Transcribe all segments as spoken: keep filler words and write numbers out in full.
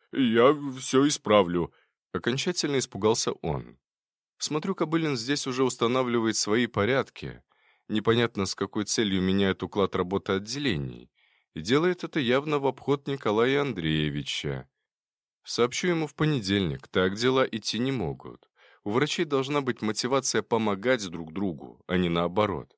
Я все исправлю». Окончательно испугался он. Смотрю, Кобылин здесь уже устанавливает свои порядки. Непонятно, с какой целью меняет уклад работы отделений. И делает это явно в обход Николая Андреевича. Сообщу ему в понедельник, так дела идти не могут. У врачей должна быть мотивация помогать друг другу, а не наоборот.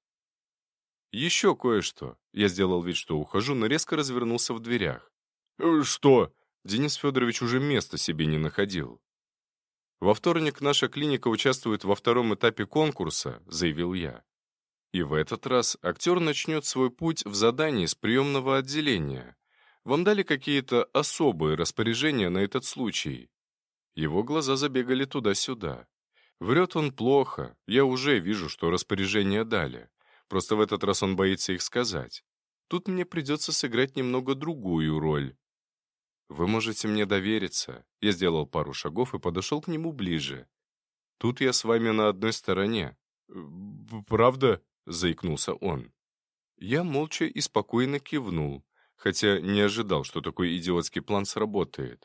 Еще кое-что. Я сделал вид, что ухожу, но резко развернулся в дверях. «Э, «Что?» Денис Федорович уже места себе не находил. «Во вторник наша клиника участвует во втором этапе конкурса», — заявил я. «И в этот раз актер начнет свой путь в задании с приемного отделения. Вам дали какие-то особые распоряжения на этот случай?» Его глаза забегали туда-сюда. Врет он плохо, я уже вижу, что распоряжения дали. Просто в этот раз он боится их сказать. Тут мне придется сыграть немного другую роль. «Вы можете мне довериться». Я сделал пару шагов и подошел к нему ближе. «Тут я с вами на одной стороне». «П- «Правда?» — заикнулся он. Я молча и спокойно кивнул, хотя не ожидал, что такой идиотский план сработает.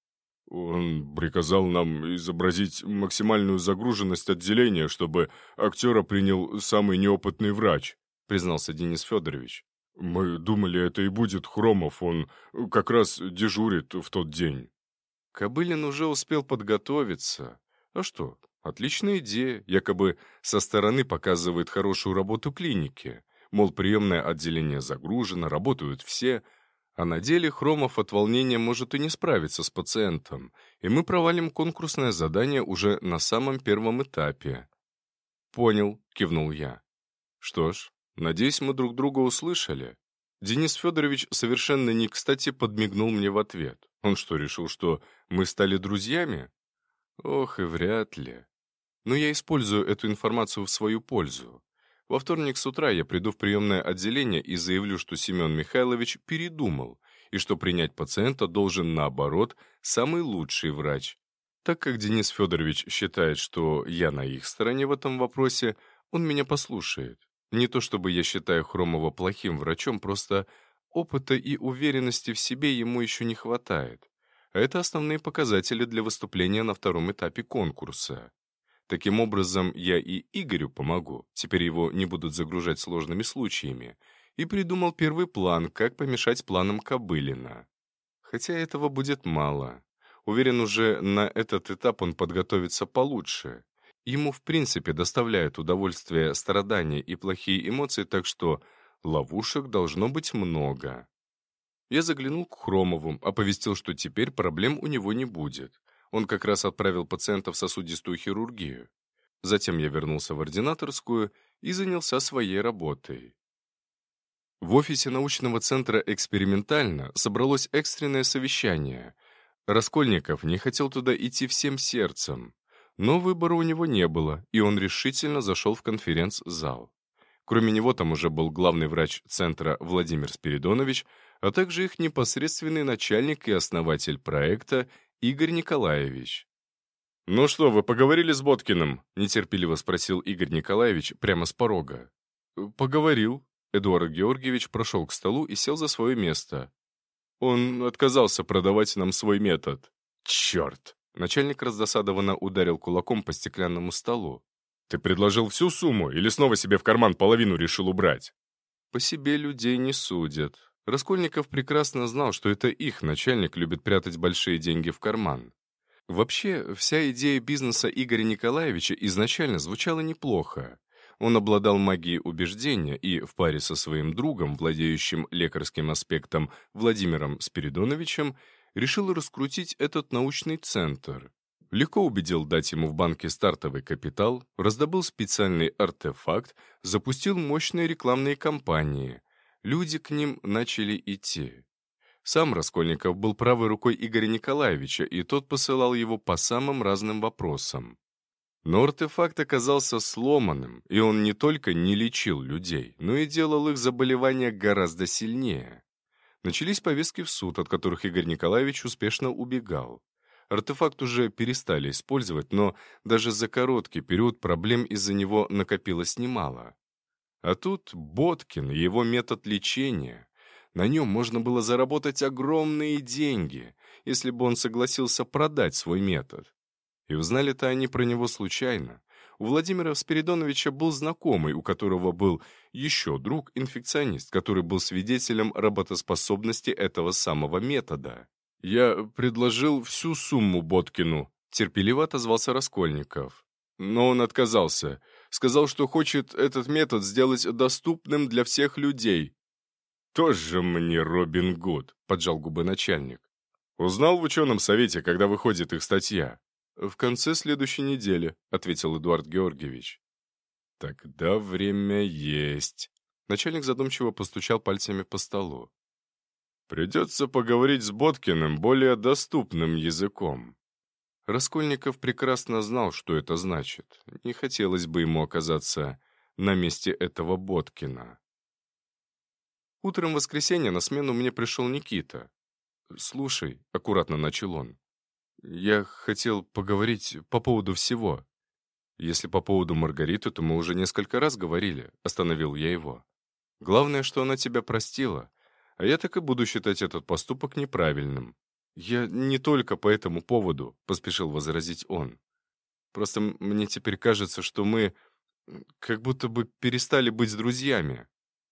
«Он приказал нам изобразить максимальную загруженность отделения, чтобы актера принял самый неопытный врач», Признался Денис Федорович. «Мы думали, это и будет Хромов, он как раз дежурит в тот день». Кобылин уже успел подготовиться. А что, отличная идея, якобы со стороны показывает хорошую работу клиники. Мол, приемное отделение загружено, работают все. А на деле Хромов от волнения может и не справиться с пациентом, и мы провалим конкурсное задание уже на самом первом этапе. «Понял», — кивнул я. «Что ж, надеюсь, мы друг друга услышали». Денис Федорович совершенно не кстати подмигнул мне в ответ. Он что, решил, что мы стали друзьями? Ох, и вряд ли. Но я использую эту информацию в свою пользу. Во вторник с утра я приду в приемное отделение и заявлю, что Семен Михайлович передумал, и что принять пациента должен, наоборот, самый лучший врач. Так как Денис Федорович считает, что я на их стороне в этом вопросе, он меня послушает. Не то чтобы я считаю Хромова плохим врачом, просто опыта и уверенности в себе ему еще не хватает. А это основные показатели для выступления на втором этапе конкурса. Таким образом, я и Игорю помогу, теперь его не будут загружать сложными случаями, и придумал первый план, как помешать планам Кобылина. Хотя этого будет мало. Уверен, уже на этот этап он подготовится получше. Ему в принципе доставляют удовольствие страдания и плохие эмоции, так что ловушек должно быть много. Я заглянул к Хромову, оповестил, что теперь проблем у него не будет. Он как раз отправил пациента в сосудистую хирургию. Затем я вернулся в ординаторскую и занялся своей работой. В офисе научного центра «Экспериментально» собралось экстренное совещание. Раскольников не хотел туда идти всем сердцем. Но выбора у него не было, и он решительно зашел в конференц-зал. Кроме него там уже был главный врач центра Владимир Спиридонович, а также их непосредственный начальник и основатель проекта Игорь Николаевич. «Ну что, вы поговорили с Боткиным?» — нетерпеливо спросил Игорь Николаевич прямо с порога. «Э, «Поговорил». Эдуард Георгиевич прошел к столу и сел за свое место. «Он отказался продавать нам свой метод». «Черт!» — начальник раздосадованно ударил кулаком по стеклянному столу. «Ты предложил всю сумму или снова себе в карман половину решил убрать?» По себе людей не судят. Раскольников прекрасно знал, что это их начальник любит прятать большие деньги в карман. Вообще, вся идея бизнеса Игоря Николаевича изначально звучала неплохо. Он обладал магией убеждения и, в паре со своим другом, владеющим лекарским аспектом Владимиром Спиридоновичем, решил раскрутить этот научный центр. Легко убедил дать ему в банке стартовый капитал, раздобыл специальный артефакт, запустил мощные рекламные кампании. Люди к ним начали идти. Сам Раскольников был правой рукой Игоря Николаевича, и тот посылал его по самым разным вопросам. Но артефакт оказался сломанным, и он не только не лечил людей, но и делал их заболевания гораздо сильнее. Начались повестки в суд, от которых Игорь Николаевич успешно убегал. Артефакт уже перестали использовать, но даже за короткий период проблем из-за него накопилось немало. А тут Боткин и его метод лечения. На нем можно было заработать огромные деньги, если бы он согласился продать свой метод. И узнали-то они про него случайно. У Владимира Спиридоновича был знакомый, у которого был еще друг-инфекционист, который был свидетелем работоспособности этого самого метода. «Я предложил всю сумму Боткину», — терпеливо отозвался Раскольников. Но он отказался. Сказал, что хочет этот метод сделать доступным для всех людей. «Тоже мне Робин Гуд», — поджал губы начальник. «Узнал в ученом совете, когда выходит их статья?» «В конце следующей недели», — ответил Эдуард Георгиевич. «Тогда время есть». Начальник задумчиво постучал пальцами по столу. «Придется поговорить с Боткиным более доступным языком». Раскольников прекрасно знал, что это значит. Не хотелось бы ему оказаться на месте этого Боткина. Утром в воскресенье на смену мне пришел Никита. «Слушай», — аккуратно начал он, — «я хотел поговорить по поводу всего. Если по поводу Маргариты, то мы уже несколько раз говорили», — остановил я его. «Главное, что она тебя простила, а я так и буду считать этот поступок неправильным». «Я не только по этому поводу», — поспешил возразить он. «Просто мне теперь кажется, что мы как будто бы перестали быть друзьями».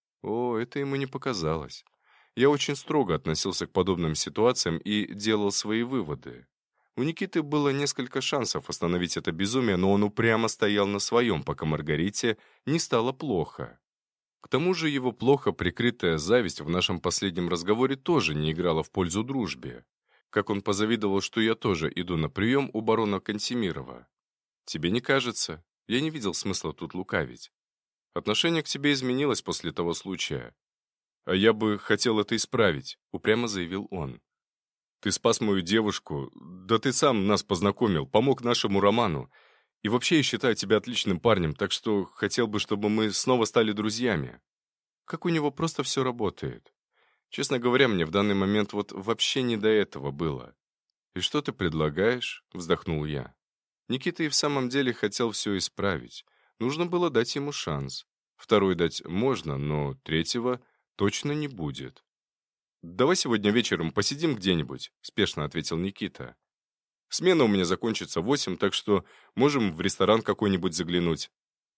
О, это ему не показалось. Я очень строго относился к подобным ситуациям и делал свои выводы. У Никиты было несколько шансов остановить это безумие, но он упрямо стоял на своем, пока Маргарите не стало плохо. К тому же его плохо прикрытая зависть в нашем последнем разговоре тоже не играла в пользу дружбе. Как он позавидовал, что я тоже иду на прием у барона Кантемирова. Тебе не кажется? Я не видел смысла тут лукавить. Отношение к тебе изменилось после того случая. А я бы хотел это исправить, упрямо заявил он. Ты спас мою девушку, да ты сам нас познакомил, помог нашему роману. И вообще я считаю тебя отличным парнем, так что хотел бы, чтобы мы снова стали друзьями. Как у него просто все работает. Честно говоря, мне в данный момент вот вообще не до этого было. «И что ты предлагаешь?» — вздохнул я. Никита и в самом деле хотел все исправить. Нужно было дать ему шанс. Второй дать можно, но третьего точно не будет. «Давай сегодня вечером посидим где-нибудь», — спешно ответил Никита. «Смена у меня закончится в восемь, так что можем в ресторан какой-нибудь заглянуть».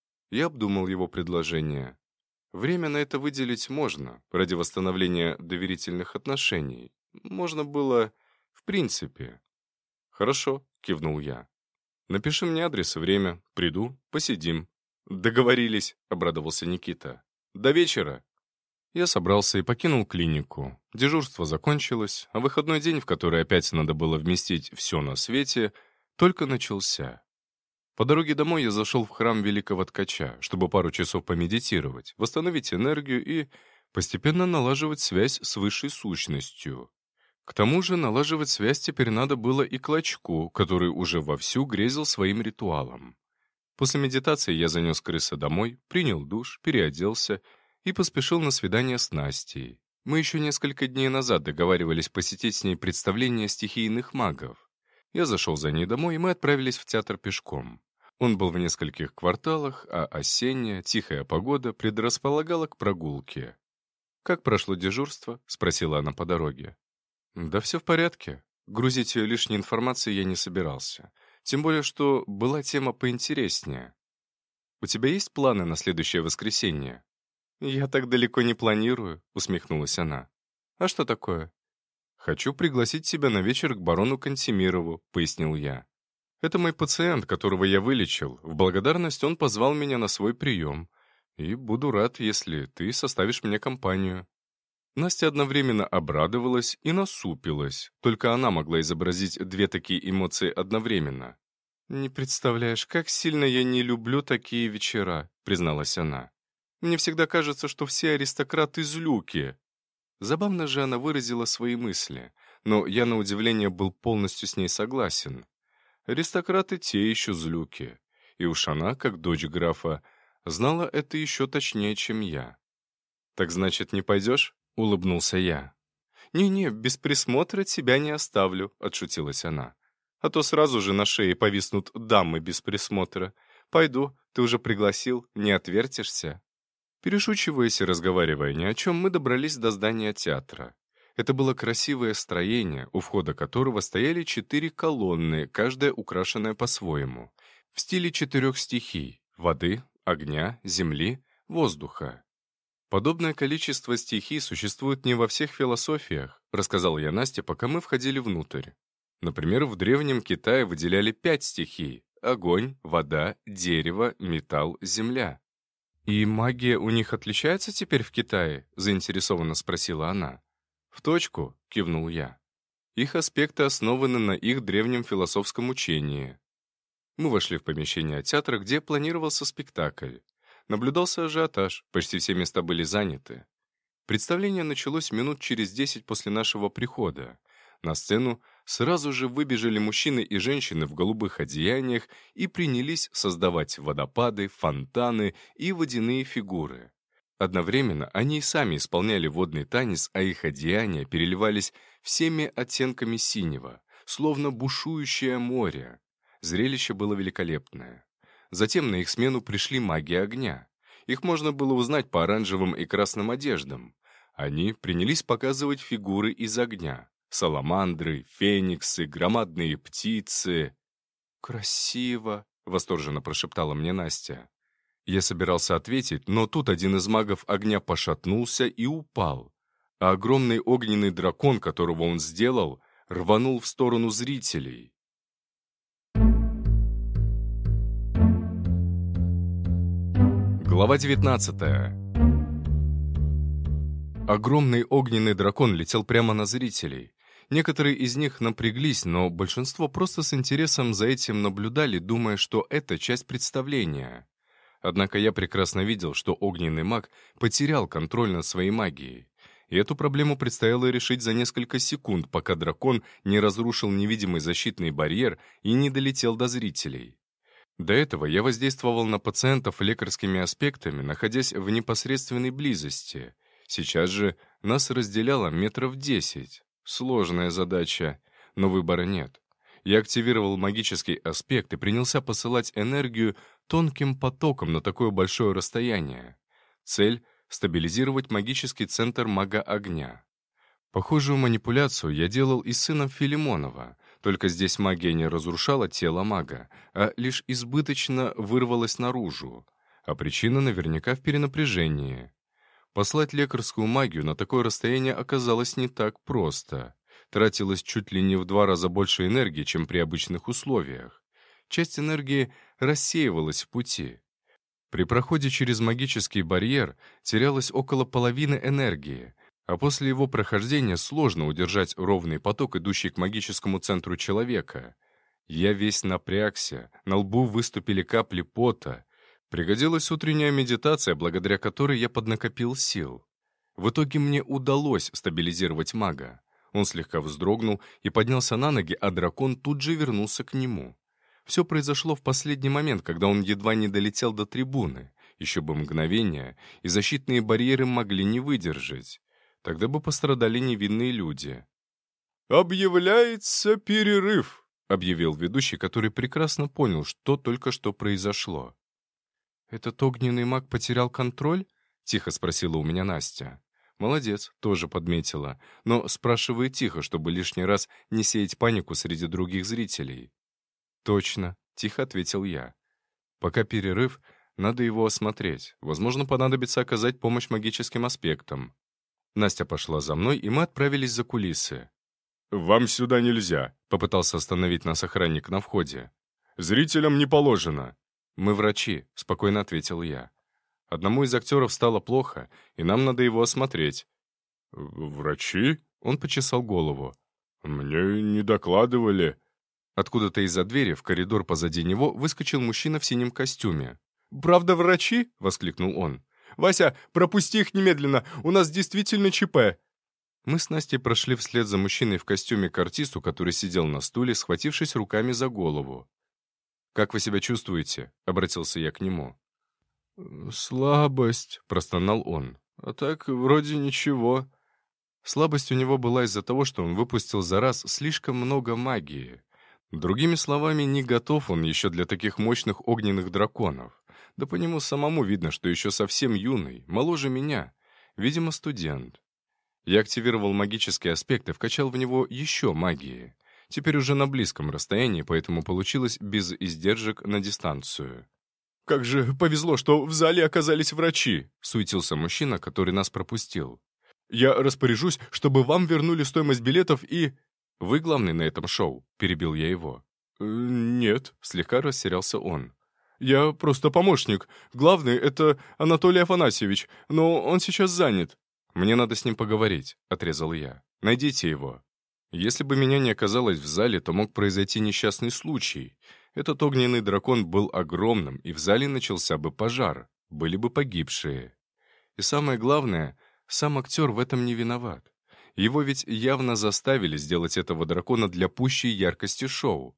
Я обдумал его предложение. Время на это выделить можно, ради восстановления доверительных отношений. Можно было в принципе. «Хорошо», — кивнул я. «Напиши мне адрес и время. Приду, посидим». «Договорились», — обрадовался Никита. «До вечера». Я собрался и покинул клинику. Дежурство закончилось, а выходной день, в который опять надо было вместить все на свете, только начался. По дороге домой я зашел в храм Великого Ткача, чтобы пару часов помедитировать, восстановить энергию и постепенно налаживать связь с высшей сущностью. К тому же налаживать связь теперь надо было и Клочку, который уже вовсю грезил своим ритуалом. После медитации я занес крыса домой, принял душ, переоделся и поспешил на свидание с Настей. Мы еще несколько дней назад договаривались посетить с ней представление стихийных магов. Я зашел за ней домой, и мы отправились в театр пешком. Он был в нескольких кварталах, а осенняя, тихая погода предрасполагала к прогулке. «Как прошло дежурство?» — спросила она по дороге. «Да все в порядке. Грузить ее лишней информацией я не собирался. Тем более, что была тема поинтереснее. У тебя есть планы на следующее воскресенье?» «Я так далеко не планирую», — усмехнулась она. «А что такое?» «Хочу пригласить тебя на вечер к барону Кантемирову», — пояснил я. «Это мой пациент, которого я вылечил. В благодарность он позвал меня на свой прием. И буду рад, если ты составишь мне компанию». Настя одновременно обрадовалась и насупилась. Только она могла изобразить две такие эмоции одновременно. «Не представляешь, как сильно я не люблю такие вечера», — призналась она. «Мне всегда кажется, что все аристократы злюки». Забавно же она выразила свои мысли, но я, на удивление, был полностью с ней согласен. Аристократы те еще злюки, и уж она, как дочь графа, знала это еще точнее, чем я. «Так значит, не пойдешь?» — улыбнулся я. «Не-не, без присмотра тебя не оставлю», — отшутилась она. «А то сразу же на шее повиснут дамы без присмотра. Пойду, ты уже пригласил, не отвертишься». Перешучиваясь и разговаривая ни о чем, мы добрались до здания театра. Это было красивое строение, у входа которого стояли четыре колонны, каждая украшенная по-своему, в стиле четырех стихий — воды, огня, земли, воздуха. «Подобное количество стихий существует не во всех философиях», рассказал я Насте, пока мы входили внутрь. Например, в Древнем Китае выделяли пять стихий — огонь, вода, дерево, металл, земля. «И магия у них отличается теперь в Китае?» — заинтересованно спросила она. «В точку», — кивнул я. «Их аспекты основаны на их древнем философском учении». Мы вошли в помещение театра, где планировался спектакль. Наблюдался ажиотаж, почти все места были заняты. Представление началось минут через десять после нашего прихода. На сцену сразу же выбежали мужчины и женщины в голубых одеяниях и принялись создавать водопады, фонтаны и водяные фигуры. Одновременно они и сами исполняли водный танец, а их одеяния переливались всеми оттенками синего, словно бушующее море. Зрелище было великолепное. Затем на их смену пришли маги огня. Их можно было узнать по оранжевым и красным одеждам. Они принялись показывать фигуры из огня. Саламандры, фениксы, громадные птицы. «Красиво!» — восторженно прошептала мне Настя. Я собирался ответить, но тут один из магов огня пошатнулся и упал. А огромный огненный дракон, которого он сделал, рванул в сторону зрителей. Глава девятнадцатая. Огромный огненный дракон летел прямо на зрителей. Некоторые из них напряглись, но большинство просто с интересом за этим наблюдали, думая, что это часть представления. Однако я прекрасно видел, что огненный маг потерял контроль над своей магией. И эту проблему предстояло решить за несколько секунд, пока дракон не разрушил невидимый защитный барьер и не долетел до зрителей. До этого я воздействовал на пациентов лекарскими аспектами, находясь в непосредственной близости. Сейчас же нас разделяло метров десять. Сложная задача, но выбора нет. Я активировал магический аспект и принялся посылать энергию тонким потоком на такое большое расстояние. Цель — стабилизировать магический центр мага огня. Похожую манипуляцию я делал и с сыном Филимонова, только здесь магия не разрушала тело мага, а лишь избыточно вырвалась наружу, а причина наверняка в перенапряжении. Послать лекарскую магию на такое расстояние оказалось не так просто. Тратилось чуть ли не в два раза больше энергии, чем при обычных условиях. Часть энергии рассеивалась в пути. При проходе через магический барьер терялось около половины энергии, а после его прохождения сложно удержать ровный поток, идущий к магическому центру человека. Я весь напрягся, на лбу выступили капли пота. Пригодилась утренняя медитация, благодаря которой я поднакопил сил. В итоге мне удалось стабилизировать мага. Он слегка вздрогнул и поднялся на ноги, а дракон тут же вернулся к нему. Все произошло в последний момент, когда он едва не долетел до трибуны. Еще бы мгновение, и защитные барьеры могли не выдержать. Тогда бы пострадали невинные люди. «Объявляется перерыв», — объявил ведущий, который прекрасно понял, что только что произошло. «Этот огненный маг потерял контроль?» — тихо спросила у меня Настя. «Молодец», — тоже подметила, но спрашивает тихо, чтобы лишний раз не сеять панику среди других зрителей. «Точно», — тихо ответил я. «Пока перерыв, надо его осмотреть. Возможно, понадобится оказать помощь магическим аспектам». Настя пошла за мной, и мы отправились за кулисы. «Вам сюда нельзя», — попытался остановить нас охранник на входе. «Зрителям не положено». «Мы врачи», — спокойно ответил я. «Одному из актеров стало плохо, и нам надо его осмотреть». «Врачи?» — он почесал голову. «Мне не докладывали». Откуда-то из-за двери в коридор позади него выскочил мужчина в синем костюме. «Правда, врачи?» — воскликнул он. «Вася, пропусти их немедленно, у нас действительно ЧП». Мы с Настей прошли вслед за мужчиной в костюме к артисту, который сидел на стуле, схватившись руками за голову. «Как вы себя чувствуете?» — обратился я к нему. «Слабость», — простонал он. «А так, вроде ничего». Слабость у него была из-за того, что он выпустил за раз слишком много магии. Другими словами, не готов он еще для таких мощных огненных драконов. Да по нему самому видно, что еще совсем юный, моложе меня. Видимо, студент. Я активировал магический аспект и вкачал в него еще магии. Теперь уже на близком расстоянии, поэтому получилось без издержек на дистанцию. «Как же повезло, что в зале оказались врачи!» — суетился мужчина, который нас пропустил. «Я распоряжусь, чтобы вам вернули стоимость билетов и...» «Вы главный на этом шоу», — перебил я его. «Э, «Нет», — слегка растерялся он. «Я просто помощник. Главный — это Анатолий Афанасьевич, но он сейчас занят». «Мне надо с ним поговорить», — отрезал я. «Найдите его». Если бы меня не оказалось в зале, то мог произойти несчастный случай. Этот огненный дракон был огромным, и в зале начался бы пожар, были бы погибшие. И самое главное, сам актер в этом не виноват. Его ведь явно заставили сделать этого дракона для пущей яркости шоу.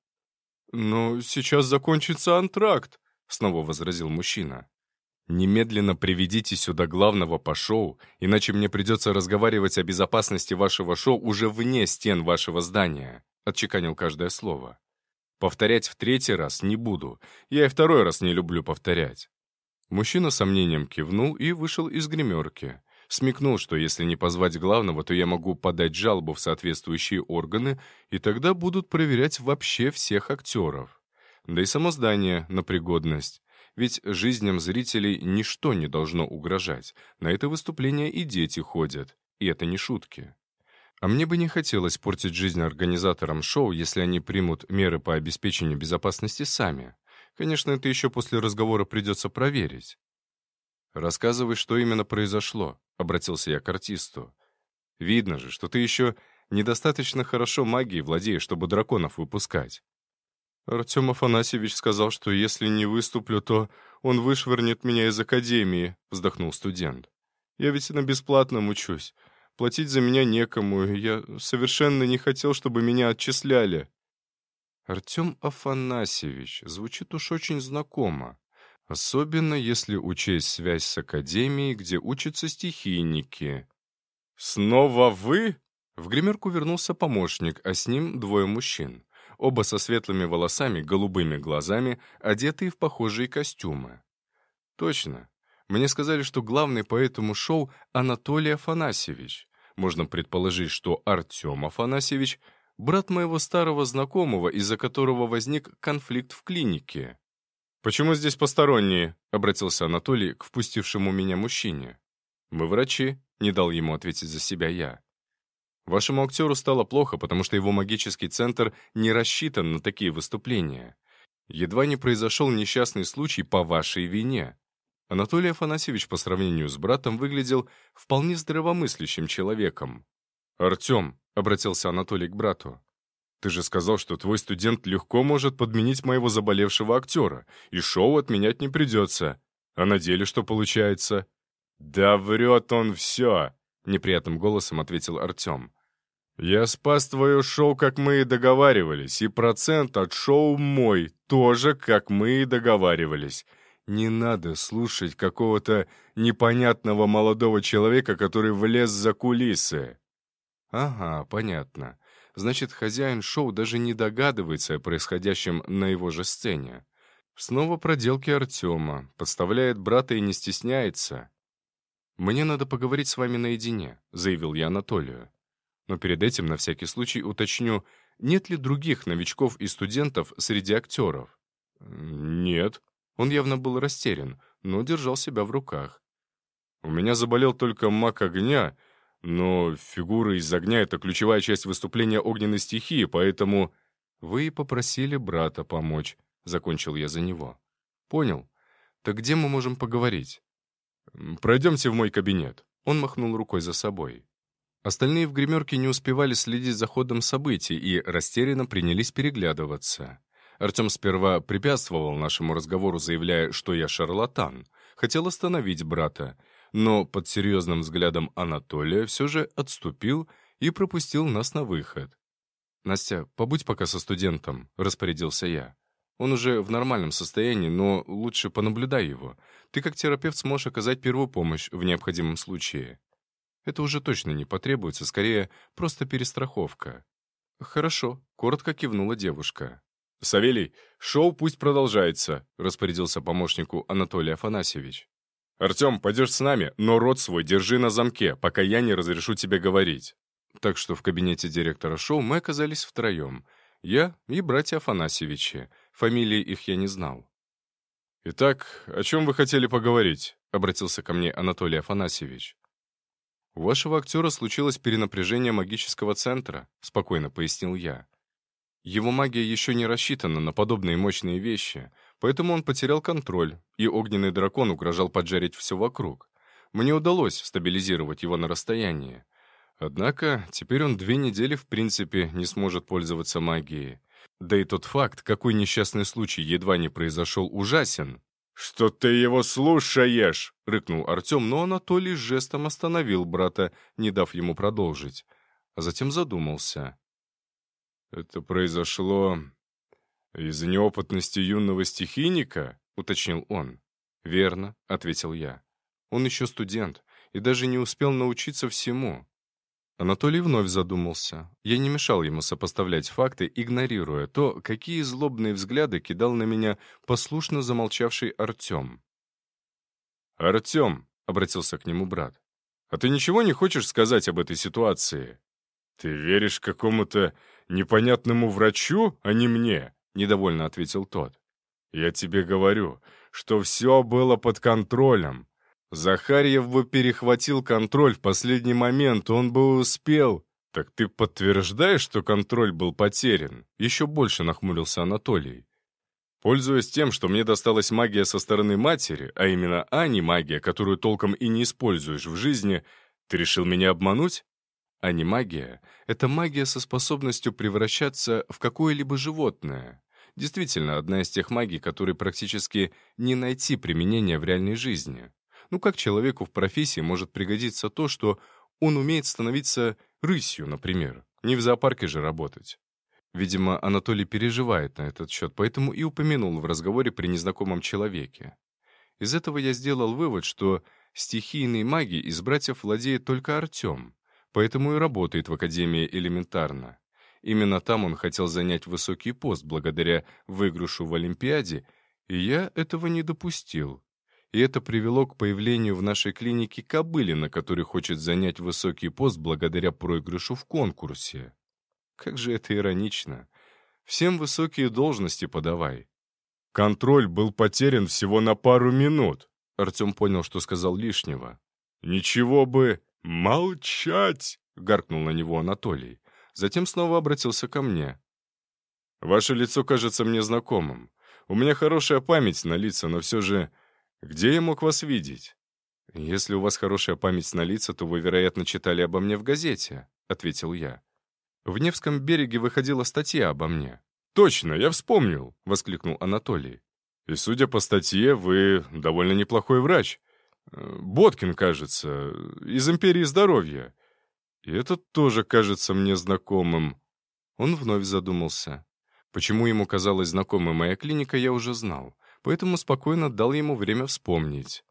«Но сейчас закончится антракт», — снова возразил мужчина. «Немедленно приведите сюда главного по шоу, иначе мне придется разговаривать о безопасности вашего шоу уже вне стен вашего здания», — отчеканил каждое слово. «Повторять в третий раз не буду. Я и второй раз не люблю повторять». Мужчина с сомнением кивнул и вышел из гримерки. Смекнул, что если не позвать главного, то я могу подать жалобу в соответствующие органы, и тогда будут проверять вообще всех актеров. Да и само здание на пригодность. Ведь жизням зрителей ничто не должно угрожать. На это выступление и дети ходят. И это не шутки. А мне бы не хотелось портить жизнь организаторам шоу, если они примут меры по обеспечению безопасности сами. Конечно, это еще после разговора придется проверить. «Рассказывай, что именно произошло», — обратился я к артисту. «Видно же, что ты еще недостаточно хорошо магией владеешь, чтобы драконов выпускать». Артем Афанасьевич сказал, что если не выступлю, то он вышвырнет меня из академии, вздохнул студент. Я ведь на бесплатном учусь. Платить за меня некому, и я совершенно не хотел, чтобы меня отчисляли. Артем Афанасьевич звучит уж очень знакомо. Особенно если учесть связь с академией, где учатся стихийники. «Снова вы?» В гримерку вернулся помощник, а с ним двое мужчин. Оба со светлыми волосами, голубыми глазами, одетые в похожие костюмы. Точно. Мне сказали, что главный по этому шоу Анатолий Афанасьевич. Можно предположить, что Артем Афанасьевич — брат моего старого знакомого, из-за которого возник конфликт в клинике. «Почему здесь посторонние?» — обратился Анатолий к впустившему меня мужчине. «Мы врачи», — не дал ему ответить за себя я. «Вашему актеру стало плохо, потому что его магический центр не рассчитан на такие выступления. Едва не произошел несчастный случай по вашей вине». Анатолий Афанасьевич по сравнению с братом выглядел вполне здравомыслящим человеком. «Артем», — обратился Анатолий к брату, «ты же сказал, что твой студент легко может подменить моего заболевшего актера, и шоу отменять не придется. А на деле что получается?» «Да врет он все», — неприятным голосом ответил Артем. «Я спас твое шоу, как мы и договаривались, и процент от шоу мой, тоже, как мы и договаривались. Не надо слушать какого-то непонятного молодого человека, который влез за кулисы». «Ага, понятно. Значит, хозяин шоу даже не догадывается о происходящем на его же сцене. Снова проделки Артема, подставляет брата и не стесняется. «Мне надо поговорить с вами наедине», — заявил я Анатолию. «Но перед этим на всякий случай уточню, нет ли других новичков и студентов среди актеров?» «Нет». Он явно был растерян, но держал себя в руках. «У меня заболел только маг огня, но фигура из огня — это ключевая часть выступления огненной стихии, поэтому...» «Вы и попросили брата помочь», — закончил я за него. «Понял. Так где мы можем поговорить?» «Пройдемте в мой кабинет». Он махнул рукой за собой. Остальные в гримерке не успевали следить за ходом событий и растерянно принялись переглядываться. Артем сперва препятствовал нашему разговору, заявляя, что я шарлатан. Хотел остановить брата, но под серьезным взглядом Анатолия все же отступил и пропустил нас на выход. «Настя, побудь пока со студентом», — распорядился я. «Он уже в нормальном состоянии, но лучше понаблюдай его. Ты как терапевт сможешь оказать первую помощь в необходимом случае. Это уже точно не потребуется, скорее, просто перестраховка». «Хорошо», — коротко кивнула девушка. «Савелий, шоу пусть продолжается», — распорядился помощнику Анатолий Афанасьевич. «Артем, пойдешь с нами, но рот свой держи на замке, пока я не разрешу тебе говорить». Так что в кабинете директора шоу мы оказались втроем. Я и братья Афанасьевичи. Фамилии их я не знал. «Итак, о чем вы хотели поговорить?» — обратился ко мне Анатолий Афанасьевич. «У вашего актера случилось перенапряжение магического центра», — спокойно пояснил я. «Его магия еще не рассчитана на подобные мощные вещи, поэтому он потерял контроль, и огненный дракон угрожал поджарить все вокруг. Мне удалось стабилизировать его на расстоянии. Однако теперь он две недели в принципе не сможет пользоваться магией. Да и тот факт, какой несчастный случай едва не произошел, ужасен». «Что ты его слушаешь?» — рыкнул Артем, но Анатолий жестом остановил брата, не дав ему продолжить. А затем задумался. «Это произошло из-за неопытности юного стихийника?» — уточнил он. «Верно», — ответил я. «Он еще студент и даже не успел научиться всему». Анатолий вновь задумался. Я не мешал ему сопоставлять факты, игнорируя то, какие злобные взгляды кидал на меня послушно замолчавший Артем. «Артем», — обратился к нему брат, — «а ты ничего не хочешь сказать об этой ситуации?» «Ты веришь какому-то непонятному врачу, а не мне?» — недовольно ответил тот. «Я тебе говорю, что все было под контролем. Захарьев бы перехватил контроль в последний момент, он бы успел». «Так ты подтверждаешь, что контроль был потерян?» Еще больше нахмурился Анатолий. «Пользуясь тем, что мне досталась магия со стороны матери, а именно Ани магия, которую толком и не используешь в жизни, ты решил меня обмануть?» Анимагия — это магия со способностью превращаться в какое-либо животное. Действительно, одна из тех магий, которой практически не найти применения в реальной жизни. Ну как человеку в профессии может пригодиться то, что он умеет становиться рысью, например, не в зоопарке же работать? Видимо, Анатолий переживает на этот счет, поэтому и упомянул в разговоре при незнакомом человеке. Из этого я сделал вывод, что стихийной магией из братьев владеет только Артем, поэтому и работает в Академии элементарно. Именно там он хотел занять высокий пост благодаря выигрышу в Олимпиаде, и я этого не допустил. И это привело к появлению в нашей клинике Кобылина, который хочет занять высокий пост благодаря проигрышу в конкурсе. Как же это иронично. Всем высокие должности подавай. Контроль был потерян всего на пару минут. Артем понял, что сказал лишнего. «Ничего бы молчать!» — гаркнул на него Анатолий. Затем снова обратился ко мне. «Ваше лицо кажется мне знакомым. У меня хорошая память на лица, но все же... Где я мог вас видеть?» «Если у вас хорошая память на лица, то вы, вероятно, читали обо мне в газете», — ответил я. «В Невском береге выходила статья обо мне». «Точно, я вспомнил!» — воскликнул Анатолий. «И, судя по статье, вы довольно неплохой врач. Боткин, кажется, из «Империи здоровья». И это тоже кажется мне знакомым». Он вновь задумался. Почему ему казалась знакомой моя клиника, я уже знал, поэтому спокойно дал ему время вспомнить.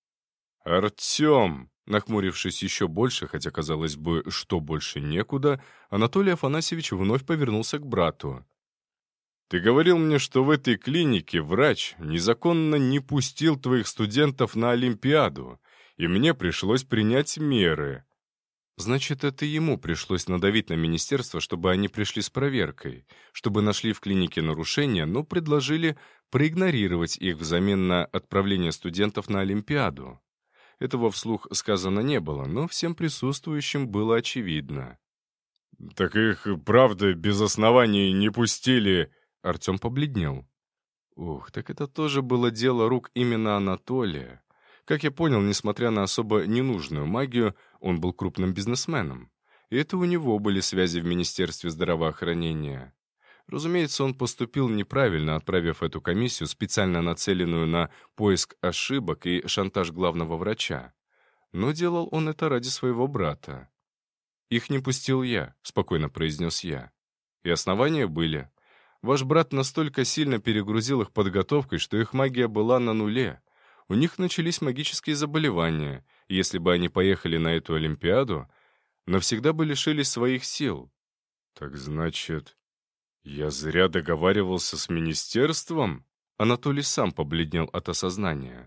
«Артем!» Нахмурившись еще больше, хотя, казалось бы, что больше некуда, Анатолий Афанасьевич вновь повернулся к брату. «Ты говорил мне, что в этой клинике врач незаконно не пустил твоих студентов на Олимпиаду, и мне пришлось принять меры». «Значит, это ему пришлось надавить на министерство, чтобы они пришли с проверкой, чтобы нашли в клинике нарушения, но предложили проигнорировать их взамен на отправление студентов на Олимпиаду». Этого вслух сказано не было, но всем присутствующим было очевидно. «Так их, правда, без оснований не пустили...» Артем побледнел. «Ух, так это тоже было дело рук именно Анатолия. Как я понял, несмотря на особо ненужную магию, он был крупным бизнесменом. И это у него были связи в Министерстве здравоохранения. Разумеется, он поступил неправильно, отправив эту комиссию, специально нацеленную на поиск ошибок и шантаж главного врача. Но делал он это ради своего брата. «Их не пустил я», — спокойно произнес я. «И основания были. Ваш брат настолько сильно перегрузил их подготовкой, что их магия была на нуле. У них начались магические заболевания, и если бы они поехали на эту Олимпиаду, навсегда бы лишились своих сил». «Так значит, я зря договаривался с министерством?» Анатолий сам побледнел от осознания.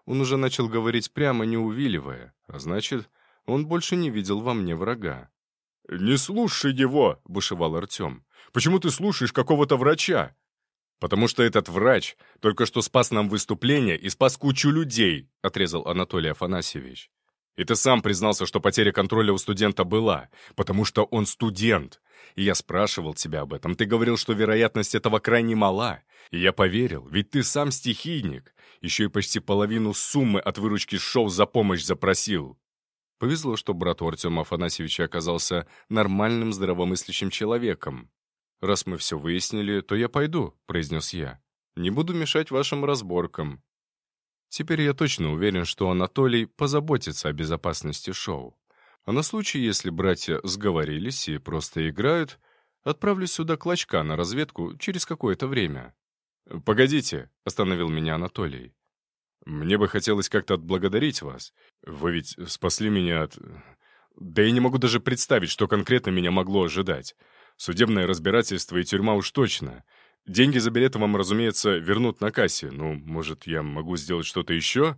Он уже начал говорить прямо, не увиливая, а значит, он больше не видел во мне врага. «Не слушай его!» — бушевал Артем. «Почему ты слушаешь какого-то врача?» «Потому что этот врач только что спас нам выступление и спас кучу людей», — отрезал Анатолий Афанасьевич. «И ты сам признался, что потеря контроля у студента была, потому что он студент. И я спрашивал тебя об этом. Ты говорил, что вероятность этого крайне мала. И я поверил, ведь ты сам стихийник. Еще и почти половину суммы от выручки шоу за помощь запросил». Повезло, что брат у Артема Афанасьевича оказался нормальным здравомыслящим человеком. «Раз мы все выяснили, то я пойду», — произнес я. «Не буду мешать вашим разборкам». Теперь я точно уверен, что Анатолий позаботится о безопасности шоу. А на случай, если братья сговорились и просто играют, отправлюсь сюда клочка на разведку через какое-то время. «Погодите», — остановил меня Анатолий. «Мне бы хотелось как-то отблагодарить вас. Вы ведь спасли меня от... Да я не могу даже представить, что конкретно меня могло ожидать. Судебное разбирательство и тюрьма уж точно. Деньги за билеты вам, разумеется, вернут на кассе. Ну, может, я могу сделать что-то еще?»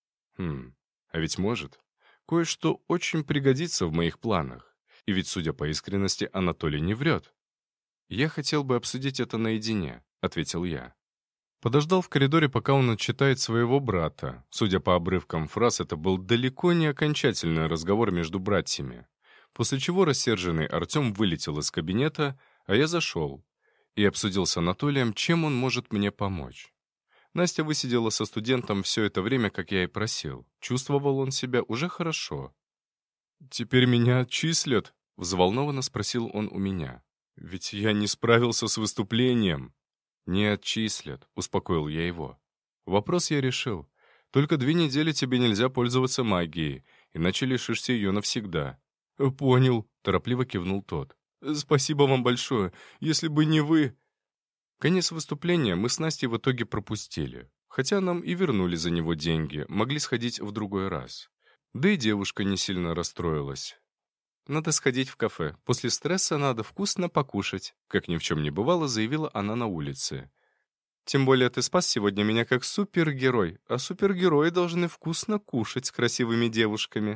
Хм, а ведь может. Кое-что очень пригодится в моих планах. И ведь, судя по искренности, Анатолий не врет. «Я хотел бы обсудить это наедине», — ответил я. Подождал в коридоре, пока он отчитает своего брата. Судя по обрывкам фраз, это был далеко не окончательный разговор между братьями. После чего рассерженный Артем вылетел из кабинета, а я зашел и обсудил с Анатолием, чем он может мне помочь. Настя высидела со студентом все это время, как я и просил. Чувствовал он себя уже хорошо. «Теперь меня отчислят?» — взволнованно спросил он у меня. «Ведь я не справился с выступлением». «Не отчислят», — успокоил я его. «Вопрос я решил. Только две недели тебе нельзя пользоваться магией, иначе лишишься ее навсегда». «Понял», — торопливо кивнул тот. «Спасибо вам большое. Если бы не вы...» Конец выступления мы с Настей в итоге пропустили. Хотя нам и вернули за него деньги, могли сходить в другой раз. Да и девушка не сильно расстроилась. «Надо сходить в кафе. После стресса надо вкусно покушать», — как ни в чем не бывало, заявила она на улице. «Тем более ты спас сегодня меня как супергерой, а супергерои должны вкусно кушать с красивыми девушками».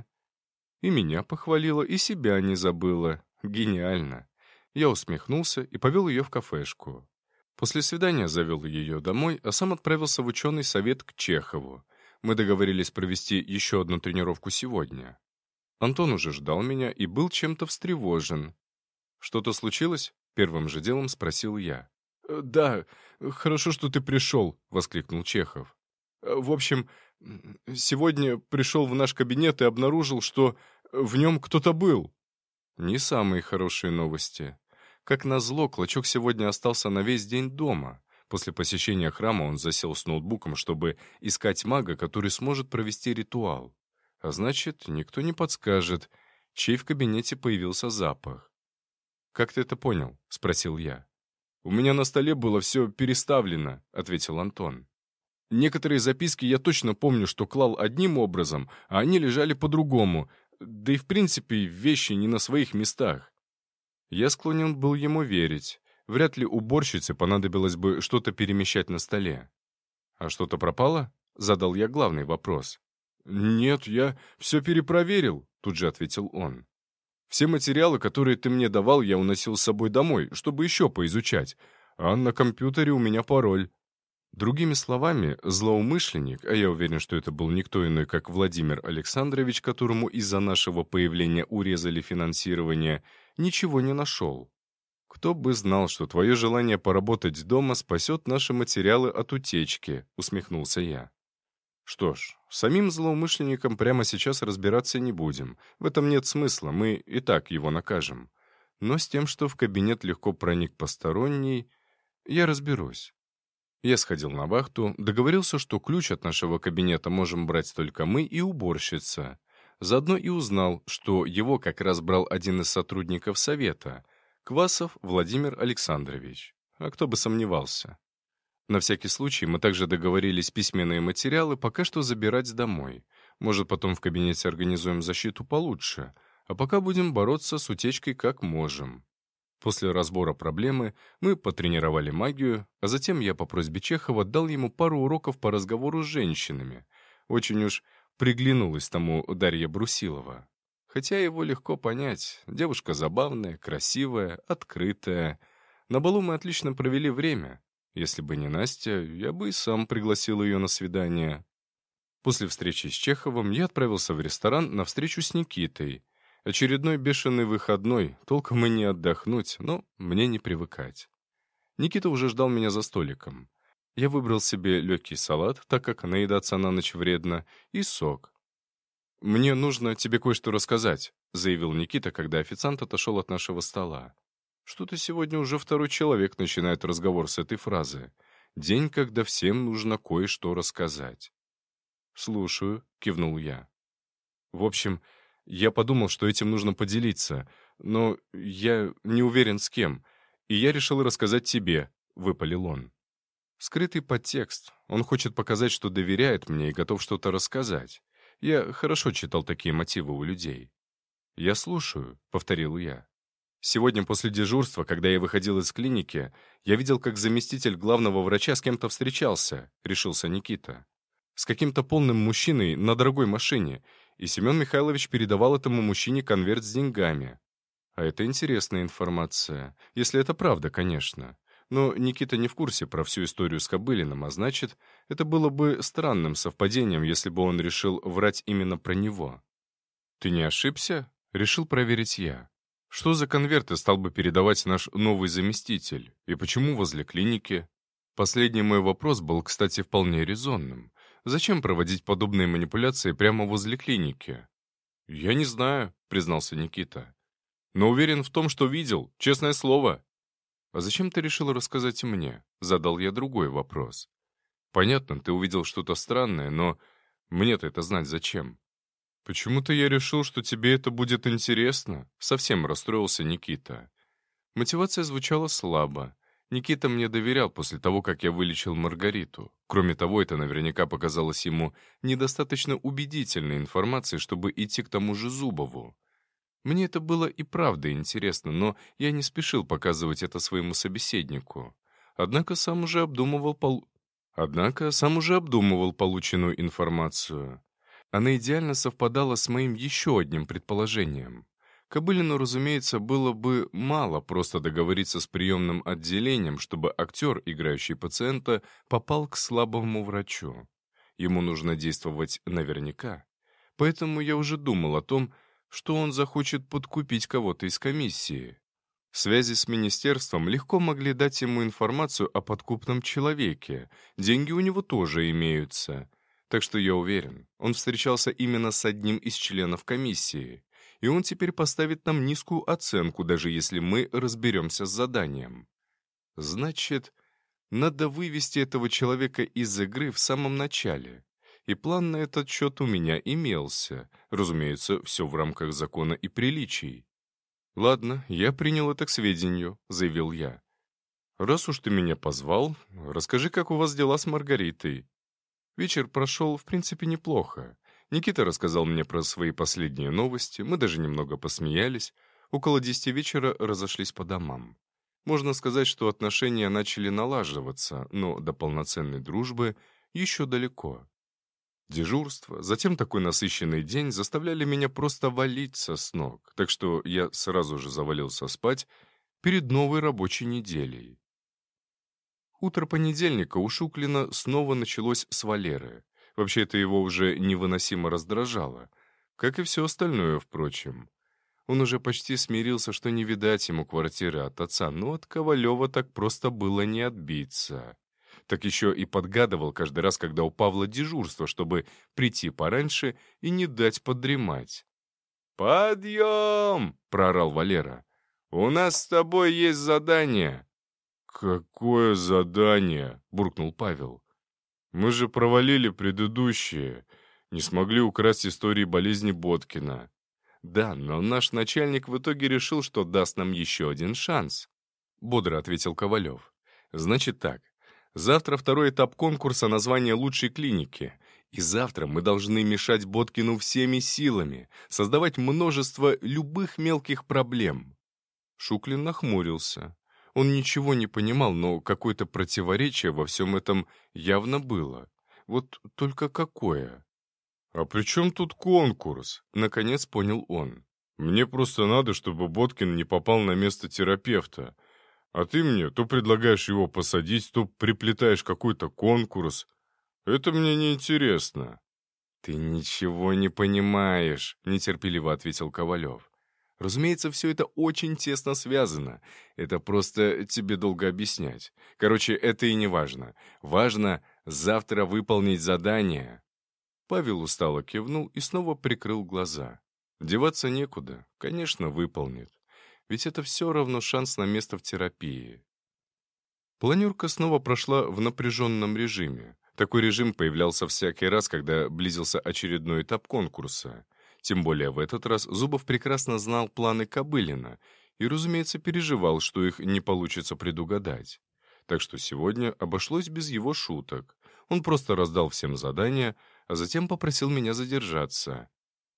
И меня похвалила, и себя не забыла. Гениально. Я усмехнулся и повел ее в кафешку. После свидания завел ее домой, а сам отправился в ученый совет к Чехову. Мы договорились провести еще одну тренировку сегодня. Антон уже ждал меня и был чем-то встревожен. «Что-то случилось?» — первым же делом спросил я. «Да, хорошо, что ты пришел», — воскликнул Чехов. «В общем, сегодня пришел в наш кабинет и обнаружил, что в нем кто-то был». Не самые хорошие новости. Как назло, Клочок сегодня остался на весь день дома. После посещения храма он засел с ноутбуком, чтобы искать мага, который сможет провести ритуал. А значит, никто не подскажет, чей в кабинете появился запах. «Как ты это понял?» — спросил я. «У меня на столе было все переставлено», — ответил Антон. «Некоторые записки я точно помню, что клал одним образом, а они лежали по-другому, да и в принципе вещи не на своих местах». Я склонен был ему верить. Вряд ли уборщице понадобилось бы что-то перемещать на столе. «А что-то пропало?» — задал я главный вопрос. «Нет, я все перепроверил», — тут же ответил он. «Все материалы, которые ты мне давал, я уносил с собой домой, чтобы еще поизучать, а на компьютере у меня пароль». Другими словами, злоумышленник, а я уверен, что это был никто иной, как Владимир Александрович, которому из-за нашего появления урезали финансирование, ничего не нашел. «Кто бы знал, что твое желание поработать дома спасет наши материалы от утечки», — усмехнулся я. «Что ж, с самим злоумышленником прямо сейчас разбираться не будем. В этом нет смысла, мы и так его накажем. Но с тем, что в кабинет легко проник посторонний, я разберусь». Я сходил на вахту, договорился, что ключ от нашего кабинета можем брать только мы и уборщица. Заодно и узнал, что его как раз брал один из сотрудников совета — Квасов Владимир Александрович. А кто бы сомневался. На всякий случай мы также договорились письменные материалы пока что забирать домой. Может, потом в кабинете организуем защиту получше, а пока будем бороться с утечкой как можем. После разбора проблемы мы потренировали магию, а затем я по просьбе Чехова дал ему пару уроков по разговору с женщинами. Очень уж приглянулась тому Дарья Брусилова. Хотя его легко понять. Девушка забавная, красивая, открытая. На балу мы отлично провели время. Если бы не Настя, я бы и сам пригласил ее на свидание. После встречи с Чеховым я отправился в ресторан на встречу с Никитой. Очередной бешеный выходной, толком и не отдохнуть, но мне не привыкать. Никита уже ждал меня за столиком. Я выбрал себе легкий салат, так как наедаться на ночь вредно, и сок. «Мне нужно тебе кое-что рассказать», — заявил Никита, когда официант отошел от нашего стола. Что-то сегодня уже второй человек начинает разговор с этой фразы. День, когда всем нужно кое-что рассказать. «Слушаю», — кивнул я. «В общем, я подумал, что этим нужно поделиться, но я не уверен с кем, и я решил рассказать тебе», — выпалил он. Скрытый подтекст. Он хочет показать, что доверяет мне и готов что-то рассказать. Я хорошо читал такие мотивы у людей. «Я слушаю», — повторил я. «Сегодня после дежурства, когда я выходил из клиники, я видел, как заместитель главного врача с кем-то встречался», — решился Никита. «С каким-то полным мужчиной на дорогой машине, и Семен Михайлович передавал этому мужчине конверт с деньгами. А это интересная информация, если это правда, конечно. Но Никита не в курсе про всю историю с Кобылиным, а значит, это было бы странным совпадением, если бы он решил врать именно про него». «Ты не ошибся?» — решил проверить я. «Что за конверты стал бы передавать наш новый заместитель? И почему возле клиники?» Последний мой вопрос был, кстати, вполне резонным. Зачем проводить подобные манипуляции прямо возле клиники? «Я не знаю», — признался Никита. «Но уверен в том, что видел, честное слово». «А зачем ты решил рассказать мне?» — задал я другой вопрос. «Понятно, ты увидел что-то странное, но мне-то это знать зачем?» «Почему-то я решил, что тебе это будет интересно», — совсем расстроился Никита. Мотивация звучала слабо. Никита мне доверял после того, как я вылечил Маргариту. Кроме того, это наверняка показалось ему недостаточно убедительной информацией, чтобы идти к тому же Зубову. Мне это было и правда интересно, но я не спешил показывать это своему собеседнику. Однако сам уже обдумывал пол... Однако сам уже обдумывал полученную информацию. Она идеально совпадала с моим еще одним предположением. Кобылину, разумеется, было бы мало просто договориться с приемным отделением, чтобы актер, играющий пациента, попал к слабому врачу. Ему нужно действовать наверняка. Поэтому я уже думал о том, что он захочет подкупить кого-то из комиссии. Связи с министерством легко могли дать ему информацию о подкупном человеке. Деньги у него тоже имеются. Так что я уверен, он встречался именно с одним из членов комиссии. И он теперь поставит нам низкую оценку, даже если мы разберемся с заданием. Значит, надо вывести этого человека из игры в самом начале. И план на этот счет у меня имелся. Разумеется, все в рамках закона и приличий. «Ладно, я принял это к сведению», — заявил я. «Раз уж ты меня позвал, расскажи, как у вас дела с Маргаритой». Вечер прошел, в принципе, неплохо. Никита рассказал мне про свои последние новости, мы даже немного посмеялись. Около десяти вечера разошлись по домам. Можно сказать, что отношения начали налаживаться, но до полноценной дружбы еще далеко. Дежурство, затем такой насыщенный день заставляли меня просто валиться с ног, так что я сразу же завалился спать перед новой рабочей неделей. Утро понедельника у Шуклина снова началось с Валеры. Вообще, это его уже невыносимо раздражало. Как и все остальное, впрочем. Он уже почти смирился, что не видать ему квартиры от отца, но от Ковалева так просто было не отбиться. Так еще и подгадывал каждый раз, когда у Павла дежурство, чтобы прийти пораньше и не дать подремать. «Подъем!» — проорал Валера. «У нас с тобой есть задание». «Какое задание?» — буркнул Павел. «Мы же провалили предыдущее, не смогли украсть истории болезни Боткина». «Да, но наш начальник в итоге решил, что даст нам еще один шанс», — бодро ответил Ковалев. «Значит так, завтра второй этап конкурса на звание лучшей клиники, и завтра мы должны мешать Боткину всеми силами, создавать множество любых мелких проблем». Шуклин нахмурился. Он ничего не понимал, но какое-то противоречие во всем этом явно было. Вот только какое? «А при чем тут конкурс?» — наконец понял он. «Мне просто надо, чтобы Боткин не попал на место терапевта. А ты мне то предлагаешь его посадить, то приплетаешь какой-то конкурс. Это мне не интересно». «Ты ничего не понимаешь», — нетерпеливо ответил Ковалев. «Разумеется, все это очень тесно связано. Это просто тебе долго объяснять. Короче, это и не важно. Важно завтра выполнить задание». Павел устало кивнул и снова прикрыл глаза. Деваться некуда, конечно, выполнит. Ведь это все равно шанс на место в терапии. Планерка снова прошла в напряженном режиме. Такой режим появлялся всякий раз, когда близился очередной этап конкурса. Тем более в этот раз Зубов прекрасно знал планы Кобылина и, разумеется, переживал, что их не получится предугадать. Так что сегодня обошлось без его шуток. Он просто раздал всем задания, а затем попросил меня задержаться.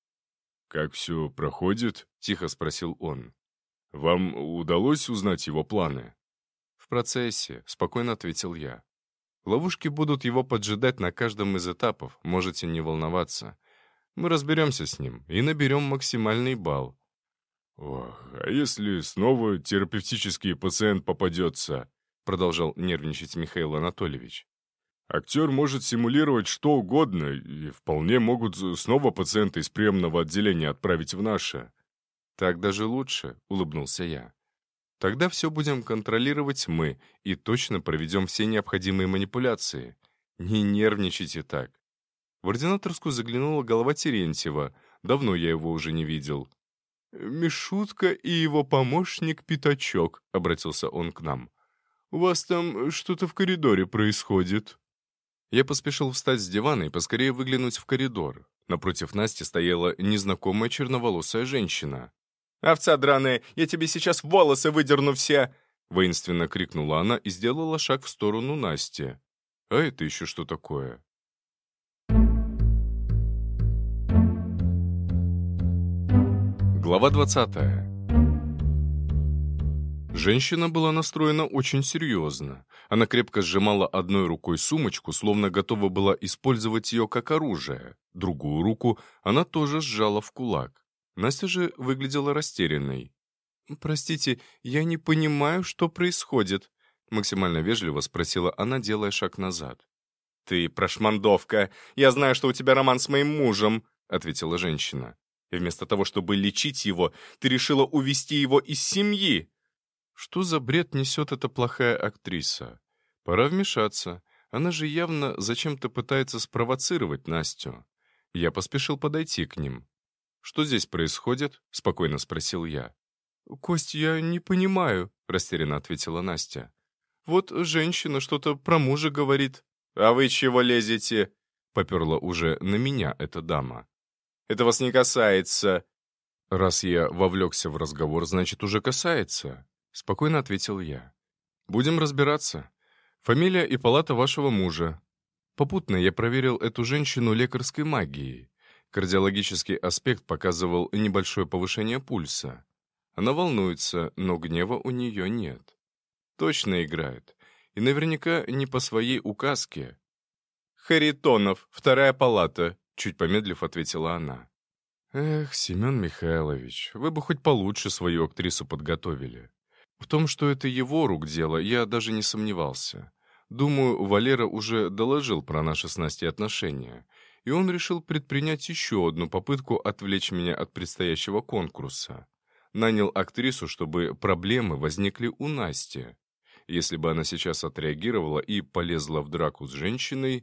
«Как все проходит?» — тихо спросил он. «Вам удалось узнать его планы?» «В процессе», — спокойно ответил я. «Ловушки будут его поджидать на каждом из этапов, можете не волноваться. Мы разберемся с ним и наберем максимальный балл». «Ох, а если снова терапевтический пациент попадется?» — продолжал нервничать Михаил Анатольевич. «Актер может симулировать что угодно, и вполне могут снова пациента из приемного отделения отправить в наше». «Так даже лучше», — улыбнулся я. «Тогда все будем контролировать мы и точно проведем все необходимые манипуляции. Не нервничайте так». В ординаторскую заглянула голова Терентьева. Давно я его уже не видел. «Мишутка и его помощник Пятачок», — обратился он к нам. «У вас там что-то в коридоре происходит?» Я поспешил встать с дивана и поскорее выглянуть в коридор. Напротив Насти стояла незнакомая черноволосая женщина. «Овца драная, я тебе сейчас волосы выдерну все!» Воинственно крикнула она и сделала шаг в сторону Насти. «А это еще что такое?» Глава двадцатая. Женщина была настроена очень серьезно. Она крепко сжимала одной рукой сумочку, словно готова была использовать ее как оружие. Другую руку она тоже сжала в кулак. Настя же выглядела растерянной. «Простите, я не понимаю, что происходит», — максимально вежливо спросила она, делая шаг назад. «Ты прошмандовка! Я знаю, что у тебя роман с моим мужем», — ответила женщина. «И вместо того, чтобы лечить его, ты решила увести его из семьи». Что за бред несет эта плохая актриса? Пора вмешаться. Она же явно зачем-то пытается спровоцировать Настю. Я поспешил подойти к ним. «Что здесь происходит?» — спокойно спросил я. «Кость, я не понимаю», — растерянно ответила Настя. «Вот женщина что-то про мужа говорит». «А вы чего лезете?» — поперла уже на меня эта дама. «Это вас не касается». «Раз я вовлекся в разговор, значит, уже касается», — спокойно ответил я. «Будем разбираться. Фамилия и палата вашего мужа». Попутно я проверил эту женщину лекарской магией. Кардиологический аспект показывал небольшое повышение пульса. Она волнуется, но гнева у нее нет. Точно играет. И наверняка не по своей указке. «Харитонов, вторая палата», — чуть помедлив ответила она. «Эх, Семен Михайлович, вы бы хоть получше свою актрису подготовили». В том, что это его рук дело, я даже не сомневался. Думаю, Валера уже доложил про наши с Настей отношения, и он решил предпринять еще одну попытку отвлечь меня от предстоящего конкурса. Нанял актрису, чтобы проблемы возникли у Насти. Если бы она сейчас отреагировала и полезла в драку с женщиной,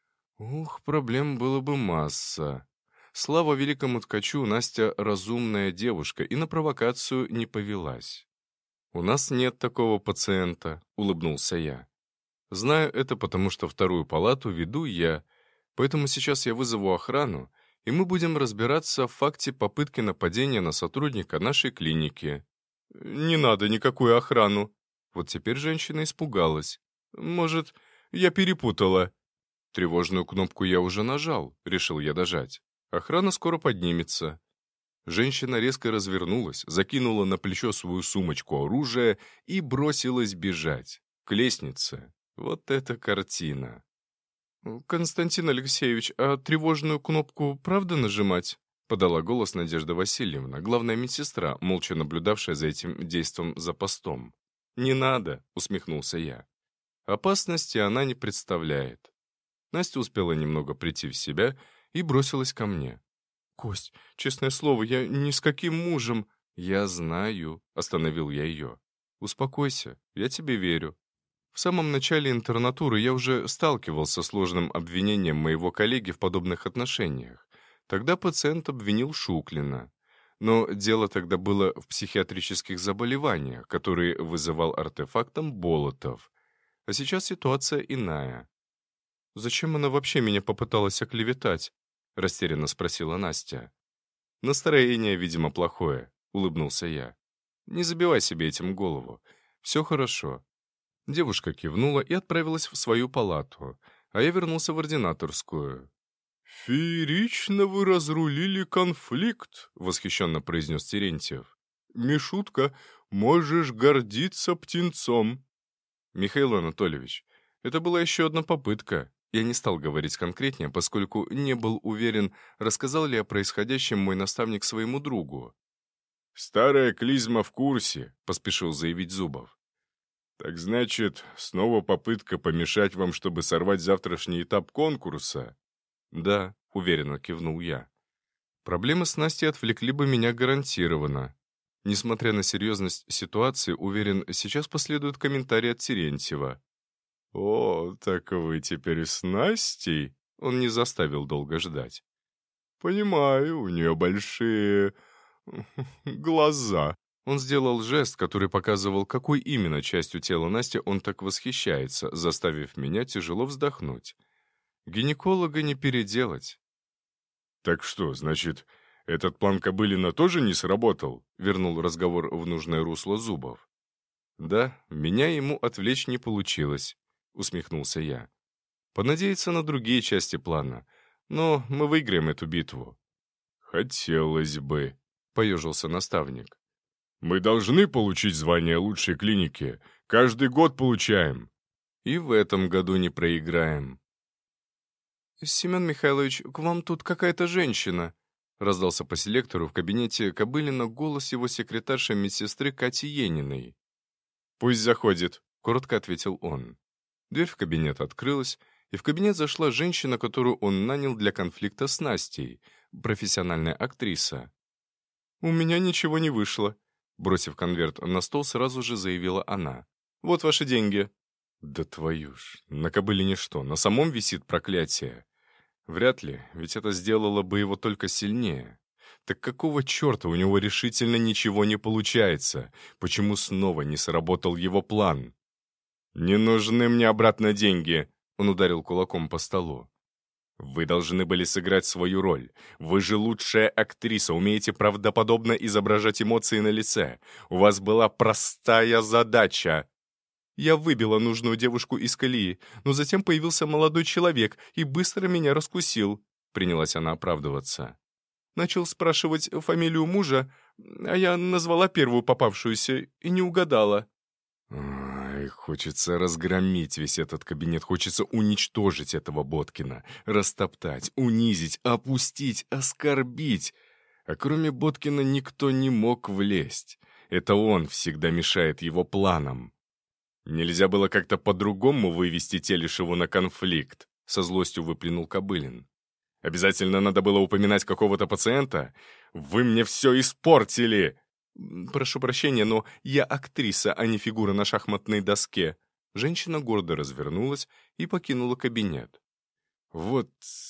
ух, проблем было бы масса. Слава великому ткачу, Настя разумная девушка и на провокацию не повелась. «У нас нет такого пациента», — улыбнулся я. «Знаю это, потому что вторую палату веду я, поэтому сейчас я вызову охрану, и мы будем разбираться в факте попытки нападения на сотрудника нашей клиники». «Не надо никакую охрану». Вот теперь женщина испугалась. «Может, я перепутала?» Тревожную кнопку я уже нажал, решил я дожать. Охрана скоро поднимется. Женщина резко развернулась, закинула на плечо свою сумочку оружия и бросилась бежать. К лестнице. Вот это картина. «Константин Алексеевич, а тревожную кнопку правда нажимать?» — подала голос Надежда Васильевна, главная медсестра, молча наблюдавшая за этим действом за постом. «Не надо», — усмехнулся я. «Опасности она не представляет». Настя успела немного прийти в себя и бросилась ко мне. «Кость, честное слово, я ни с каким мужем...» «Я знаю», — остановил я ее. «Успокойся, я тебе верю. В самом начале интернатуры я уже сталкивался с сложным обвинением моего коллеги в подобных отношениях. Тогда пациент обвинил Шуклина. Но дело тогда было в психиатрических заболеваниях, которые вызывал артефактом Болотов. А сейчас ситуация иная. «Зачем она вообще меня попыталась оклеветать?» — растерянно спросила Настя. «Настроение, видимо, плохое», — улыбнулся я. «Не забивай себе этим голову. Все хорошо». Девушка кивнула и отправилась в свою палату, а я вернулся в ординаторскую. «Феерично вы разрулили конфликт», — восхищенно произнес Терентьев. «Мишутка, можешь гордиться птенцом». «Михаил Анатольевич, это была еще одна попытка». Я не стал говорить конкретнее, поскольку не был уверен, рассказал ли о происходящем мой наставник своему другу. «Старая клизма в курсе», — поспешил заявить Зубов. «Так значит, снова попытка помешать вам, чтобы сорвать завтрашний этап конкурса?» «Да», — уверенно кивнул я. «Проблемы с Настей отвлекли бы меня гарантированно. Несмотря на серьезность ситуации, уверен, сейчас последует комментарий от Терентьева». «О, так вы теперь с Настей?» Он не заставил долго ждать. «Понимаю, у нее большие... глаза». Он сделал жест, который показывал, какой именно частью тела Насти он так восхищается, заставив меня тяжело вздохнуть. Гинеколога не переделать. «Так что, значит, этот план Кобылина тоже не сработал?» — вернул разговор в нужное русло Зубов. «Да, меня ему отвлечь не получилось», — усмехнулся я. «Понадеяться на другие части плана, но мы выиграем эту битву». «Хотелось бы», — поежился наставник. «Мы должны получить звание лучшей клиники. Каждый год получаем. И в этом году не проиграем». «Семен Михайлович, к вам тут какая-то женщина», — раздался по селектору в кабинете Кобылина голос его секретарши медсестры Кати Ениной. «Пусть заходит», — коротко ответил он. Дверь в кабинет открылась, и в кабинет зашла женщина, которую он нанял для конфликта с Настей, профессиональная актриса. «У меня ничего не вышло», — бросив конверт на стол, сразу же заявила она. «Вот ваши деньги». «Да твою ж, на Кобылине что, на самом висит проклятие?» «Вряд ли, ведь это сделало бы его только сильнее». Так какого черта у него решительно ничего не получается? Почему снова не сработал его план? «Не нужны мне обратно деньги», — он ударил кулаком по столу. «Вы должны были сыграть свою роль. Вы же лучшая актриса, умеете правдоподобно изображать эмоции на лице. У вас была простая задача». Я выбила нужную девушку из колеи, но затем появился молодой человек и быстро меня раскусил. Принялась она оправдываться. Начал спрашивать фамилию мужа, а я назвала первую попавшуюся и не угадала. Ай, хочется разгромить весь этот кабинет, хочется уничтожить этого Боткина, растоптать, унизить, опустить, оскорбить. А кроме Боткина никто не мог влезть. Это он всегда мешает его планам. Нельзя было как-то по-другому вывести Телешеву на конфликт, со злостью выплюнул Кобылин. Обязательно надо было упоминать какого-то пациента? Вы мне все испортили!» «Прошу прощения, но я актриса, а не фигура на шахматной доске». Женщина гордо развернулась и покинула кабинет. «Вот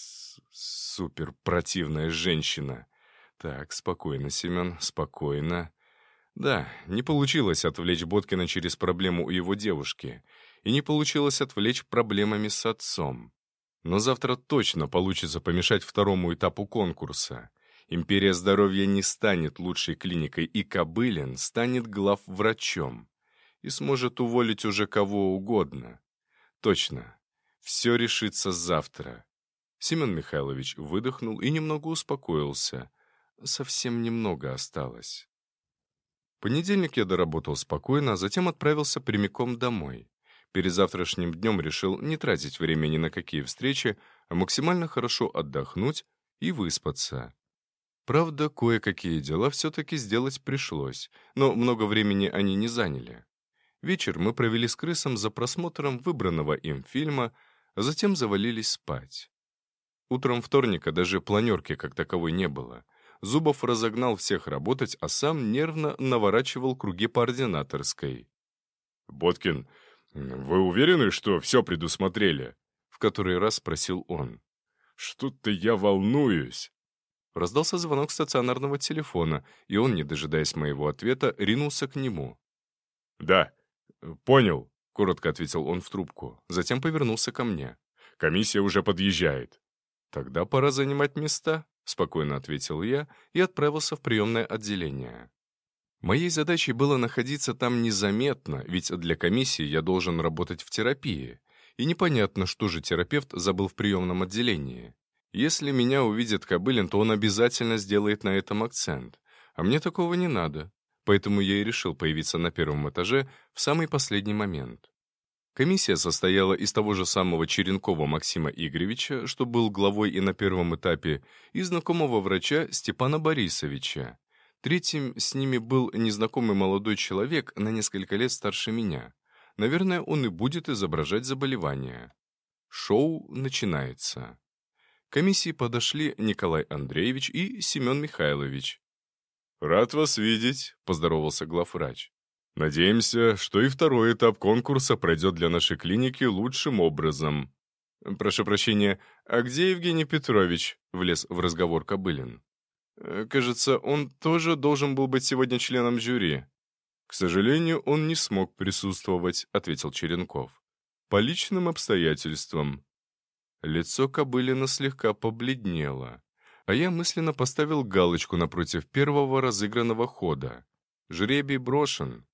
супер противная женщина. Так, спокойно, Семен, спокойно». Да, не получилось отвлечь Боткина через проблему у его девушки, и не получилось отвлечь проблемами с отцом. Но завтра точно получится помешать второму этапу конкурса. Империя здоровья не станет лучшей клиникой, и Кобылин станет главврачом. И сможет уволить уже кого угодно. Точно. Все решится завтра. Семен Михайлович выдохнул и немного успокоился. Совсем немного осталось. Понедельник я доработал спокойно, а затем отправился прямиком домой. Перед завтрашним днем решил не тратить время ни на какие встречи, а максимально хорошо отдохнуть и выспаться. Правда, кое-какие дела все-таки сделать пришлось, но много времени они не заняли. Вечер мы провели с крысом за просмотром выбранного им фильма, а затем завалились спать. Утром вторника даже планерки как таковой не было. Зубов разогнал всех работать, а сам нервно наворачивал круги по ординаторской. «Боткин, вы уверены, что все предусмотрели?» В который раз спросил он. «Что-то я волнуюсь». Раздался звонок стационарного телефона, и он, не дожидаясь моего ответа, ринулся к нему. «Да, понял», — коротко ответил он в трубку, затем повернулся ко мне. «Комиссия уже подъезжает». «Тогда пора занимать места», — спокойно ответил я и отправился в приемное отделение. Моей задачей было находиться там незаметно, ведь для комиссии я должен работать в терапии, и непонятно, что же терапевт забыл в приемном отделении. Если меня увидит Кобылин, то он обязательно сделает на этом акцент, а мне такого не надо, поэтому я и решил появиться на первом этаже в самый последний момент. Комиссия состояла из того же самого Черенкова Максима Игоревича, что был главой и на первом этапе, и знакомого врача Степана Борисовича. Третьим с ними был незнакомый молодой человек на несколько лет старше меня. Наверное, он и будет изображать заболевание. Шоу начинается. К комиссии подошли Николай Андреевич и Семен Михайлович. «Рад вас видеть», — поздоровался главврач. «Надеемся, что и второй этап конкурса пройдет для нашей клиники лучшим образом». «Прошу прощения, а где Евгений Петрович?» — влез в разговор Кобылин. «Кажется, он тоже должен был быть сегодня членом жюри». «К сожалению, он не смог присутствовать», — ответил Черенков. «По личным обстоятельствам». Лицо Кобылина слегка побледнело, а я мысленно поставил галочку напротив первого разыгранного хода. Жребий брошен.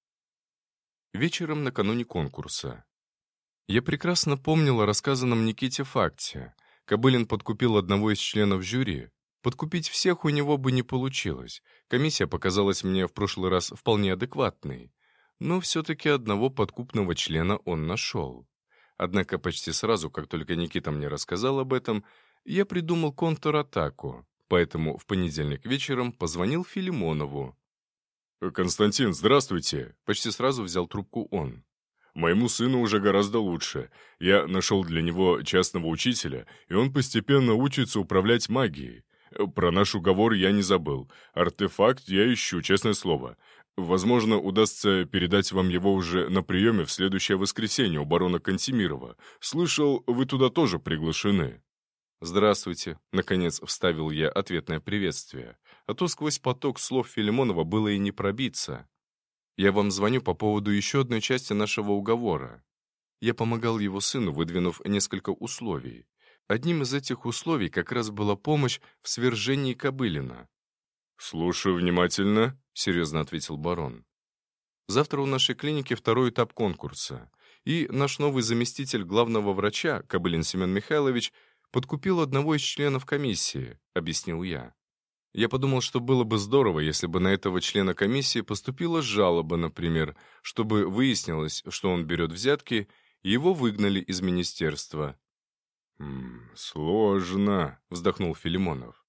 Вечером накануне конкурса. Я прекрасно помнил о рассказанном Никите факте. Кобылин подкупил одного из членов жюри. Подкупить всех у него бы не получилось. Комиссия показалась мне в прошлый раз вполне адекватной. Но все-таки одного подкупного члена он нашел. Однако почти сразу, как только Никита мне рассказал об этом, я придумал контратаку. Поэтому в понедельник вечером позвонил Филимонову. «Константин, здравствуйте!» — почти сразу взял трубку он. «Моему сыну уже гораздо лучше. Я нашел для него частного учителя, и он постепенно учится управлять магией. Про наш уговор я не забыл. Артефакт я ищу, честное слово. Возможно, удастся передать вам его уже на приеме в следующее воскресенье у барона Кантемирова. Слышал, вы туда тоже приглашены». «Здравствуйте», — наконец вставил я ответное приветствие, а то сквозь поток слов Филимонова было и не пробиться. «Я вам звоню по поводу еще одной части нашего уговора». Я помогал его сыну, выдвинув несколько условий. Одним из этих условий как раз была помощь в свержении Кобылина. «Слушаю внимательно», — серьезно ответил барон. «Завтра у нашей клиники второй этап конкурса, и наш новый заместитель главного врача, Кобылин Семен Михайлович, подкупил одного из членов комиссии», — объяснил я. Я подумал, что было бы здорово, если бы на этого члена комиссии поступила жалоба, например, чтобы выяснилось, что он берет взятки, и его выгнали из министерства. «М, «Сложно», — вздохнул Филимонов.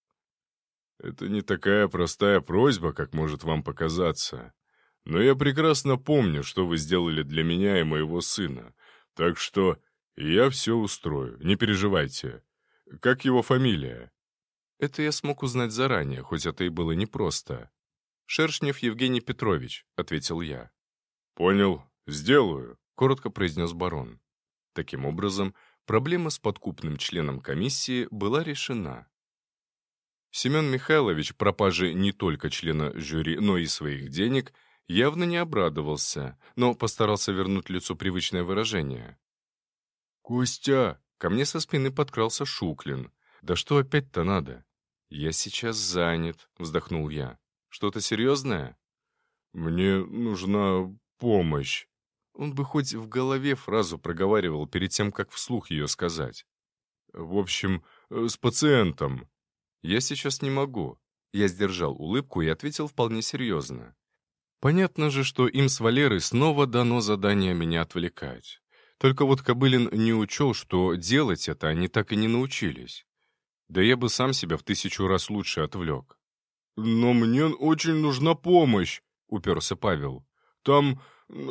«Это не такая простая просьба, как может вам показаться. Но я прекрасно помню, что вы сделали для меня и моего сына. Так что я все устрою, не переживайте. Как его фамилия?» Это я смог узнать заранее, хоть это и было непросто. «Шершнев Евгений Петрович», — ответил я. «Понял, сделаю», — коротко произнес барон. Таким образом, проблема с подкупным членом комиссии была решена. Семен Михайлович пропаже не только члена жюри, но и своих денег явно не обрадовался, но постарался вернуть лицу привычное выражение. «Костя!» — ко мне со спины подкрался Шуклин. «Да что опять-то надо?» «Я сейчас занят», — вздохнул я. «Что-то серьезное?» «Мне нужна помощь». Он бы хоть в голове фразу проговаривал перед тем, как вслух ее сказать. «В общем, с пациентом». «Я сейчас не могу». Я сдержал улыбку и ответил вполне серьезно. Понятно же, что им с Валерой снова дано задание меня отвлекать. Только вот Кобылин не учел, что делать это они так и не научились. Да я бы сам себя в тысячу раз лучше отвлек. «Но мне очень нужна помощь», — уперся Павел. «Там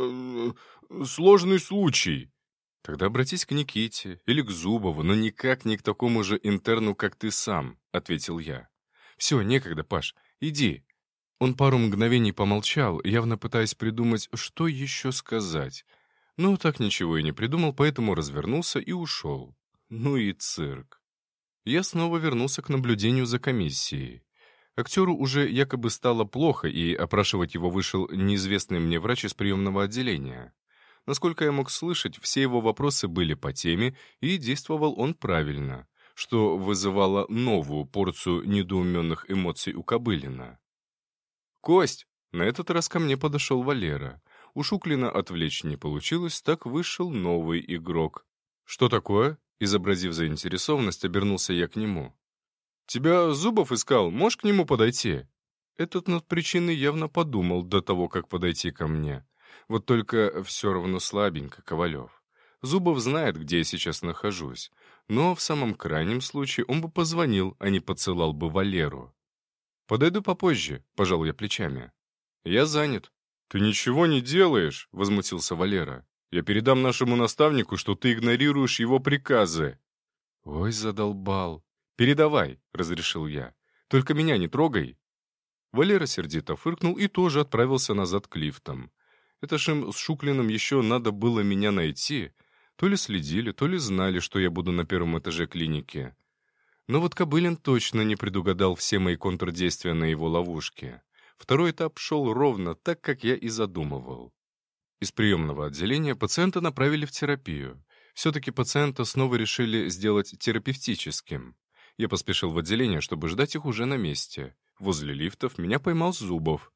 э, сложный случай». «Тогда обратись к Никите или к Зубову, но никак не к такому же интерну, как ты сам», — ответил я. «Все, некогда, Паш, иди». Он пару мгновений помолчал, явно пытаясь придумать, что еще сказать. Но так ничего и не придумал, поэтому развернулся и ушел. Ну и цирк. Я снова вернулся к наблюдению за комиссией. Актеру уже якобы стало плохо, и опрашивать его вышел неизвестный мне врач из приемного отделения. Насколько я мог слышать, все его вопросы были по теме, и действовал он правильно, что вызывало новую порцию недоуменных эмоций у Кобылина. «Кость!» — на этот раз ко мне подошел Валера. У Шуклина отвлечь не получилось, так вышел новый игрок. «Что такое?» — изобразив заинтересованность, обернулся я к нему. «Тебя Зубов искал, можешь к нему подойти?» Этот над причиной явно подумал до того, как подойти ко мне. Вот только все равно слабенько, Ковалев. Зубов знает, где я сейчас нахожусь. Но в самом крайнем случае он бы позвонил, а не поцелал бы Валеру. «Подойду попозже», — пожал я плечами. «Я занят». «Ты ничего не делаешь», — возмутился Валера. «Я передам нашему наставнику, что ты игнорируешь его приказы». «Ой, задолбал». «Передавай», — разрешил я. «Только меня не трогай». Валера сердито фыркнул и тоже отправился назад к лифтам. Это ж им с Шуклиным еще надо было меня найти. То ли следили, то ли знали, что я буду на первом этаже клиники. Но вот Кобылин точно не предугадал все мои контрдействия на его ловушке. Второй этап шел ровно так, как я и задумывал. Из приемного отделения пациента направили в терапию. Все-таки пациента снова решили сделать терапевтическим. Я поспешил в отделение, чтобы ждать их уже на месте. Возле лифтов меня поймал Зубов.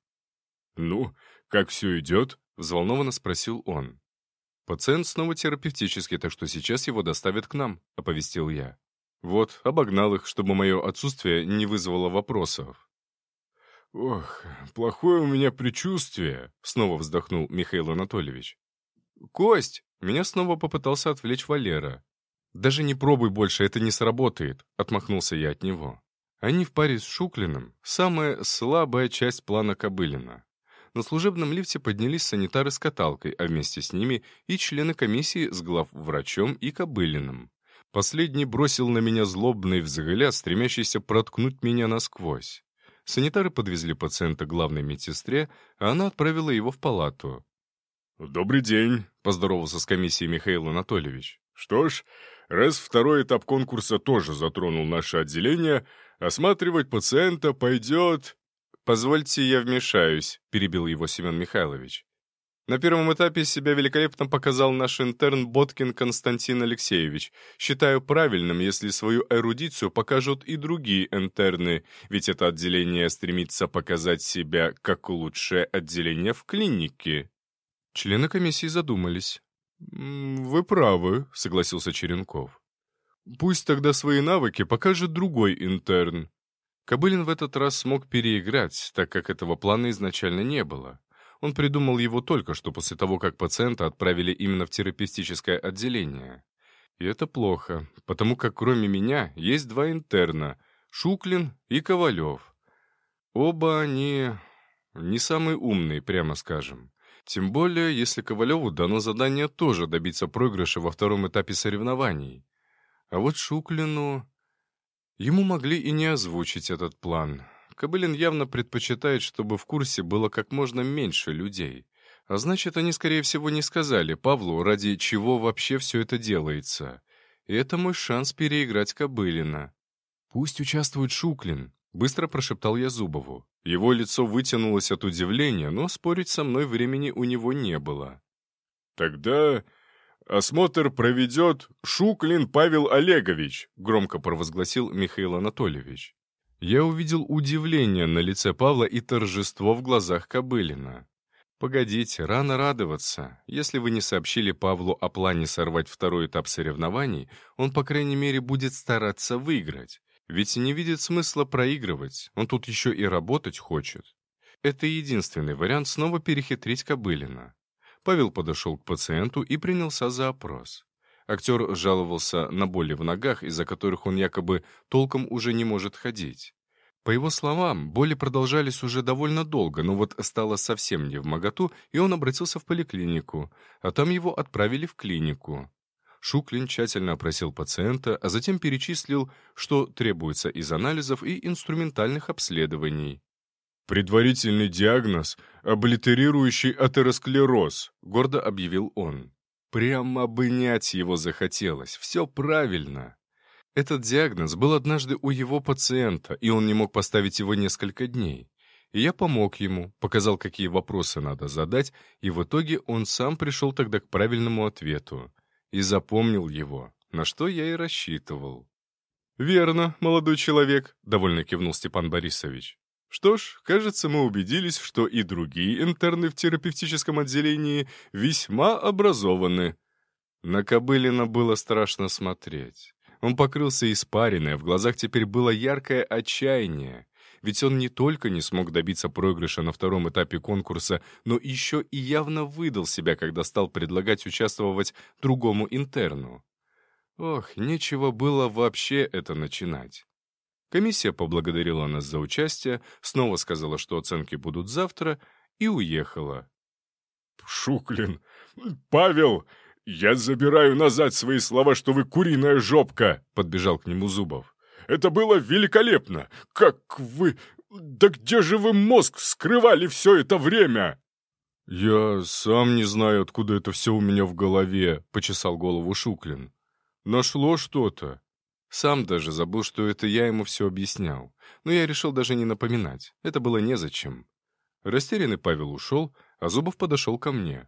«Ну, как все идет?» — взволнованно спросил он. «Пациент снова терапевтический, так что сейчас его доставят к нам», — оповестил я. Вот, обогнал их, чтобы мое отсутствие не вызвало вопросов. «Ох, плохое у меня предчувствие», — снова вздохнул Михаил Анатольевич. «Кость!» — меня снова попытался отвлечь Валера. «Даже не пробуй больше, это не сработает», — отмахнулся я от него. Они в паре с Шуклиным — самая слабая часть плана Кобылина. На служебном лифте поднялись санитары с каталкой, а вместе с ними и члены комиссии с главврачом и Кобылиным. Последний бросил на меня злобный взгляд, стремящийся проткнуть меня насквозь. Санитары подвезли пациента к главной медсестре, а она отправила его в палату. «Добрый день», — поздоровался с комиссией Михаил Анатольевич. «Что ж, раз второй этап конкурса тоже затронул наше отделение, осматривать пациента пойдет...» «Позвольте, я вмешаюсь», — перебил его Семен Михайлович. «На первом этапе себя великолепно показал наш интерн Боткин Константин Алексеевич. Считаю правильным, если свою эрудицию покажут и другие интерны, ведь это отделение стремится показать себя как лучшее отделение в клинике». Члены комиссии задумались. «Вы правы», — согласился Черенков. «Пусть тогда свои навыки покажет другой интерн». Кобылин в этот раз смог переиграть, так как этого плана изначально не было. Он придумал его только что после того, как пациента отправили именно в терапевтическое отделение. И это плохо, потому как кроме меня есть два интерна — Шуклин и Ковалев. Оба они не самые умные, прямо скажем. Тем более, если Ковалеву дано задание тоже добиться проигрыша во втором этапе соревнований. А вот Шуклину... Ему могли и не озвучить этот план. Кобылин явно предпочитает, чтобы в курсе было как можно меньше людей. А значит, они, скорее всего, не сказали Павлу, ради чего вообще все это делается. И это мой шанс переиграть Кобылина. «Пусть участвует Шуклин», — быстро прошептал я Зубову. Его лицо вытянулось от удивления, но спорить со мной времени у него не было. «Тогда осмотр проведет Шуклин Павел Олегович», — громко провозгласил Михаил Анатольевич. Я увидел удивление на лице Павла и торжество в глазах Кобылина. «Погодите, рано радоваться. Если вы не сообщили Павлу о плане сорвать второй этап соревнований, он, по крайней мере, будет стараться выиграть. Ведь не видит смысла проигрывать, он тут еще и работать хочет. Это единственный вариант снова перехитрить Кобылина. Павел подошел к пациенту и принялся за опрос. Актер жаловался на боли в ногах, из-за которых он якобы толком уже не может ходить. По его словам, боли продолжались уже довольно долго, но вот стало совсем невмоготу, и он обратился в поликлинику, а там его отправили в клинику. Шуклин тщательно опросил пациента, а затем перечислил, что требуется из анализов и инструментальных обследований. «Предварительный диагноз — облитерирующий атеросклероз», — гордо объявил он. Прямо обнять его захотелось, все правильно. Этот диагноз был однажды у его пациента, и он не мог поставить его несколько дней. И я помог ему, показал, какие вопросы надо задать, и в итоге он сам пришел тогда к правильному ответу. И запомнил его, на что я и рассчитывал. «Верно, молодой человек», — довольно кивнул Степан Борисович. «Что ж, кажется, мы убедились, что и другие интерны в терапевтическом отделении весьма образованы». На Кобылина было страшно смотреть. Он покрылся испариной, а в глазах теперь было яркое отчаяние. Ведь он не только не смог добиться проигрыша на втором этапе конкурса, но еще и явно выдал себя, когда стал предлагать участвовать другому интерну. Ох, нечего было вообще это начинать. Комиссия поблагодарила нас за участие, снова сказала, что оценки будут завтра, и уехала. «Шуклин! Павел! Я забираю назад свои слова, что вы куриная жопка!» — подбежал к нему Зубов. «Это было великолепно! Как вы... Да где же вы мозг скрывали все это время?» «Я сам не знаю, откуда это все у меня в голове», — почесал голову Шуклин. «Нашло что-то». Сам даже забыл, что это я ему все объяснял. Но я решил даже не напоминать. Это было незачем. Растерянный Павел ушел, а Зубов подошел ко мне.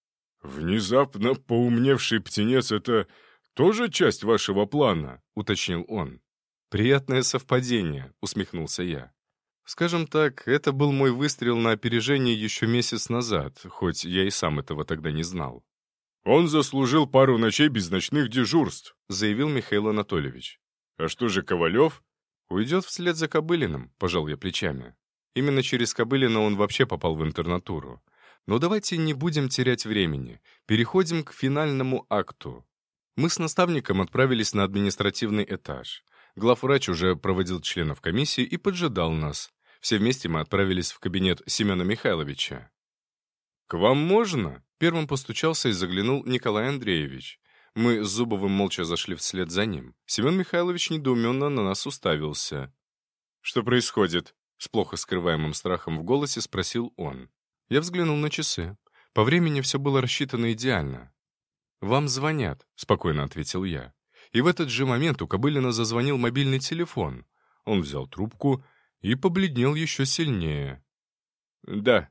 «Внезапно поумневший птенец — это тоже часть вашего плана?» — уточнил он. «Приятное совпадение», — усмехнулся я. Скажем так, это был мой выстрел на опережение еще месяц назад, хоть я и сам этого тогда не знал. «Он заслужил пару ночей без ночных дежурств», — заявил Михаил Анатольевич. «А что же Ковалев?» «Уйдет вслед за Кобылиным», — пожал я плечами. Именно через Кобылина он вообще попал в интернатуру. Но давайте не будем терять времени. Переходим к финальному акту. Мы с наставником отправились на административный этаж. Главврач уже проводил членов комиссии и поджидал нас. Все вместе мы отправились в кабинет Семена Михайловича. «К вам можно?» — первым постучался и заглянул Николай Андреевич. Мы с Зубовым молча зашли вслед за ним. Семен Михайлович недоуменно на нас уставился. «Что происходит?» — с плохо скрываемым страхом в голосе спросил он. Я взглянул на часы. По времени все было рассчитано идеально. «Вам звонят», — спокойно ответил я. И в этот же момент у Кобылина зазвонил мобильный телефон. Он взял трубку и побледнел еще сильнее. «Да,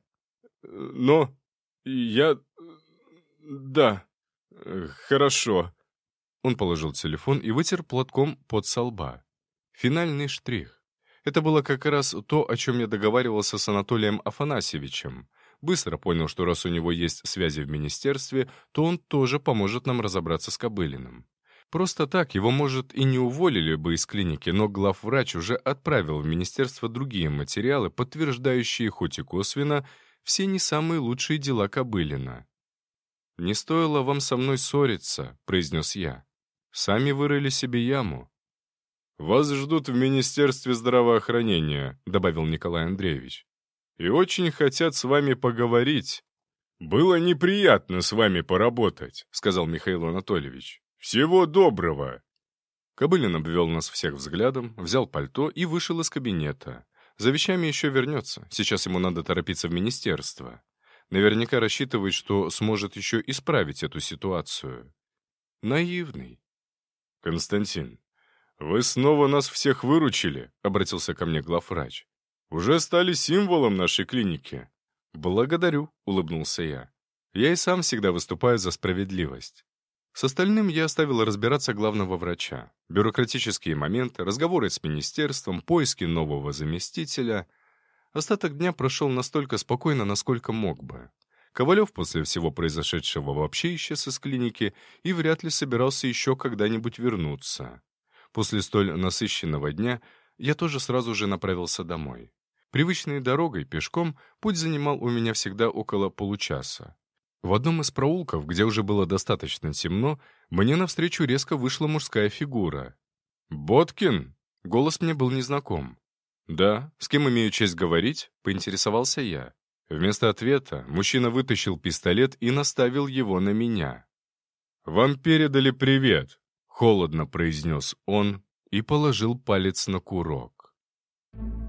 но я... да, хорошо». Он положил телефон и вытер платком пот со лба. Финальный штрих. Это было как раз то, о чем я договаривался с Анатолием Афанасьевичем. Быстро понял, что раз у него есть связи в министерстве, то он тоже поможет нам разобраться с Кобылиным. Просто так его, может, и не уволили бы из клиники, но главврач уже отправил в министерство другие материалы, подтверждающие, хоть и косвенно, все не самые лучшие дела Кобылина. «Не стоило вам со мной ссориться», — произнес я. «Сами вырыли себе яму». «Вас ждут в Министерстве здравоохранения», — добавил Николай Андреевич. «И очень хотят с вами поговорить». «Было неприятно с вами поработать», — сказал Михаил Анатольевич. «Всего доброго!» Кобылин обвел нас всех взглядом, взял пальто и вышел из кабинета. За вещами еще вернется, сейчас ему надо торопиться в министерство. Наверняка рассчитывает, что сможет еще исправить эту ситуацию. Наивный. «Константин, вы снова нас всех выручили», — обратился ко мне главврач. «Уже стали символом нашей клиники». «Благодарю», — улыбнулся я. «Я и сам всегда выступаю за справедливость». С остальным я оставил разбираться главного врача. Бюрократические моменты, разговоры с министерством, поиски нового заместителя. Остаток дня прошел настолько спокойно, насколько мог бы. Ковалев после всего произошедшего вообще исчез из клиники и вряд ли собирался еще когда-нибудь вернуться. После столь насыщенного дня я тоже сразу же направился домой. Привычной дорогой, пешком, путь занимал у меня всегда около получаса. В одном из проулков, где уже было достаточно темно, мне навстречу резко вышла мужская фигура. «Боткин?» Голос мне был незнаком. «Да, с кем имею честь говорить?» — поинтересовался я. Вместо ответа мужчина вытащил пистолет и наставил его на меня. «Вам передали привет», — холодно произнес он и положил палец на курок.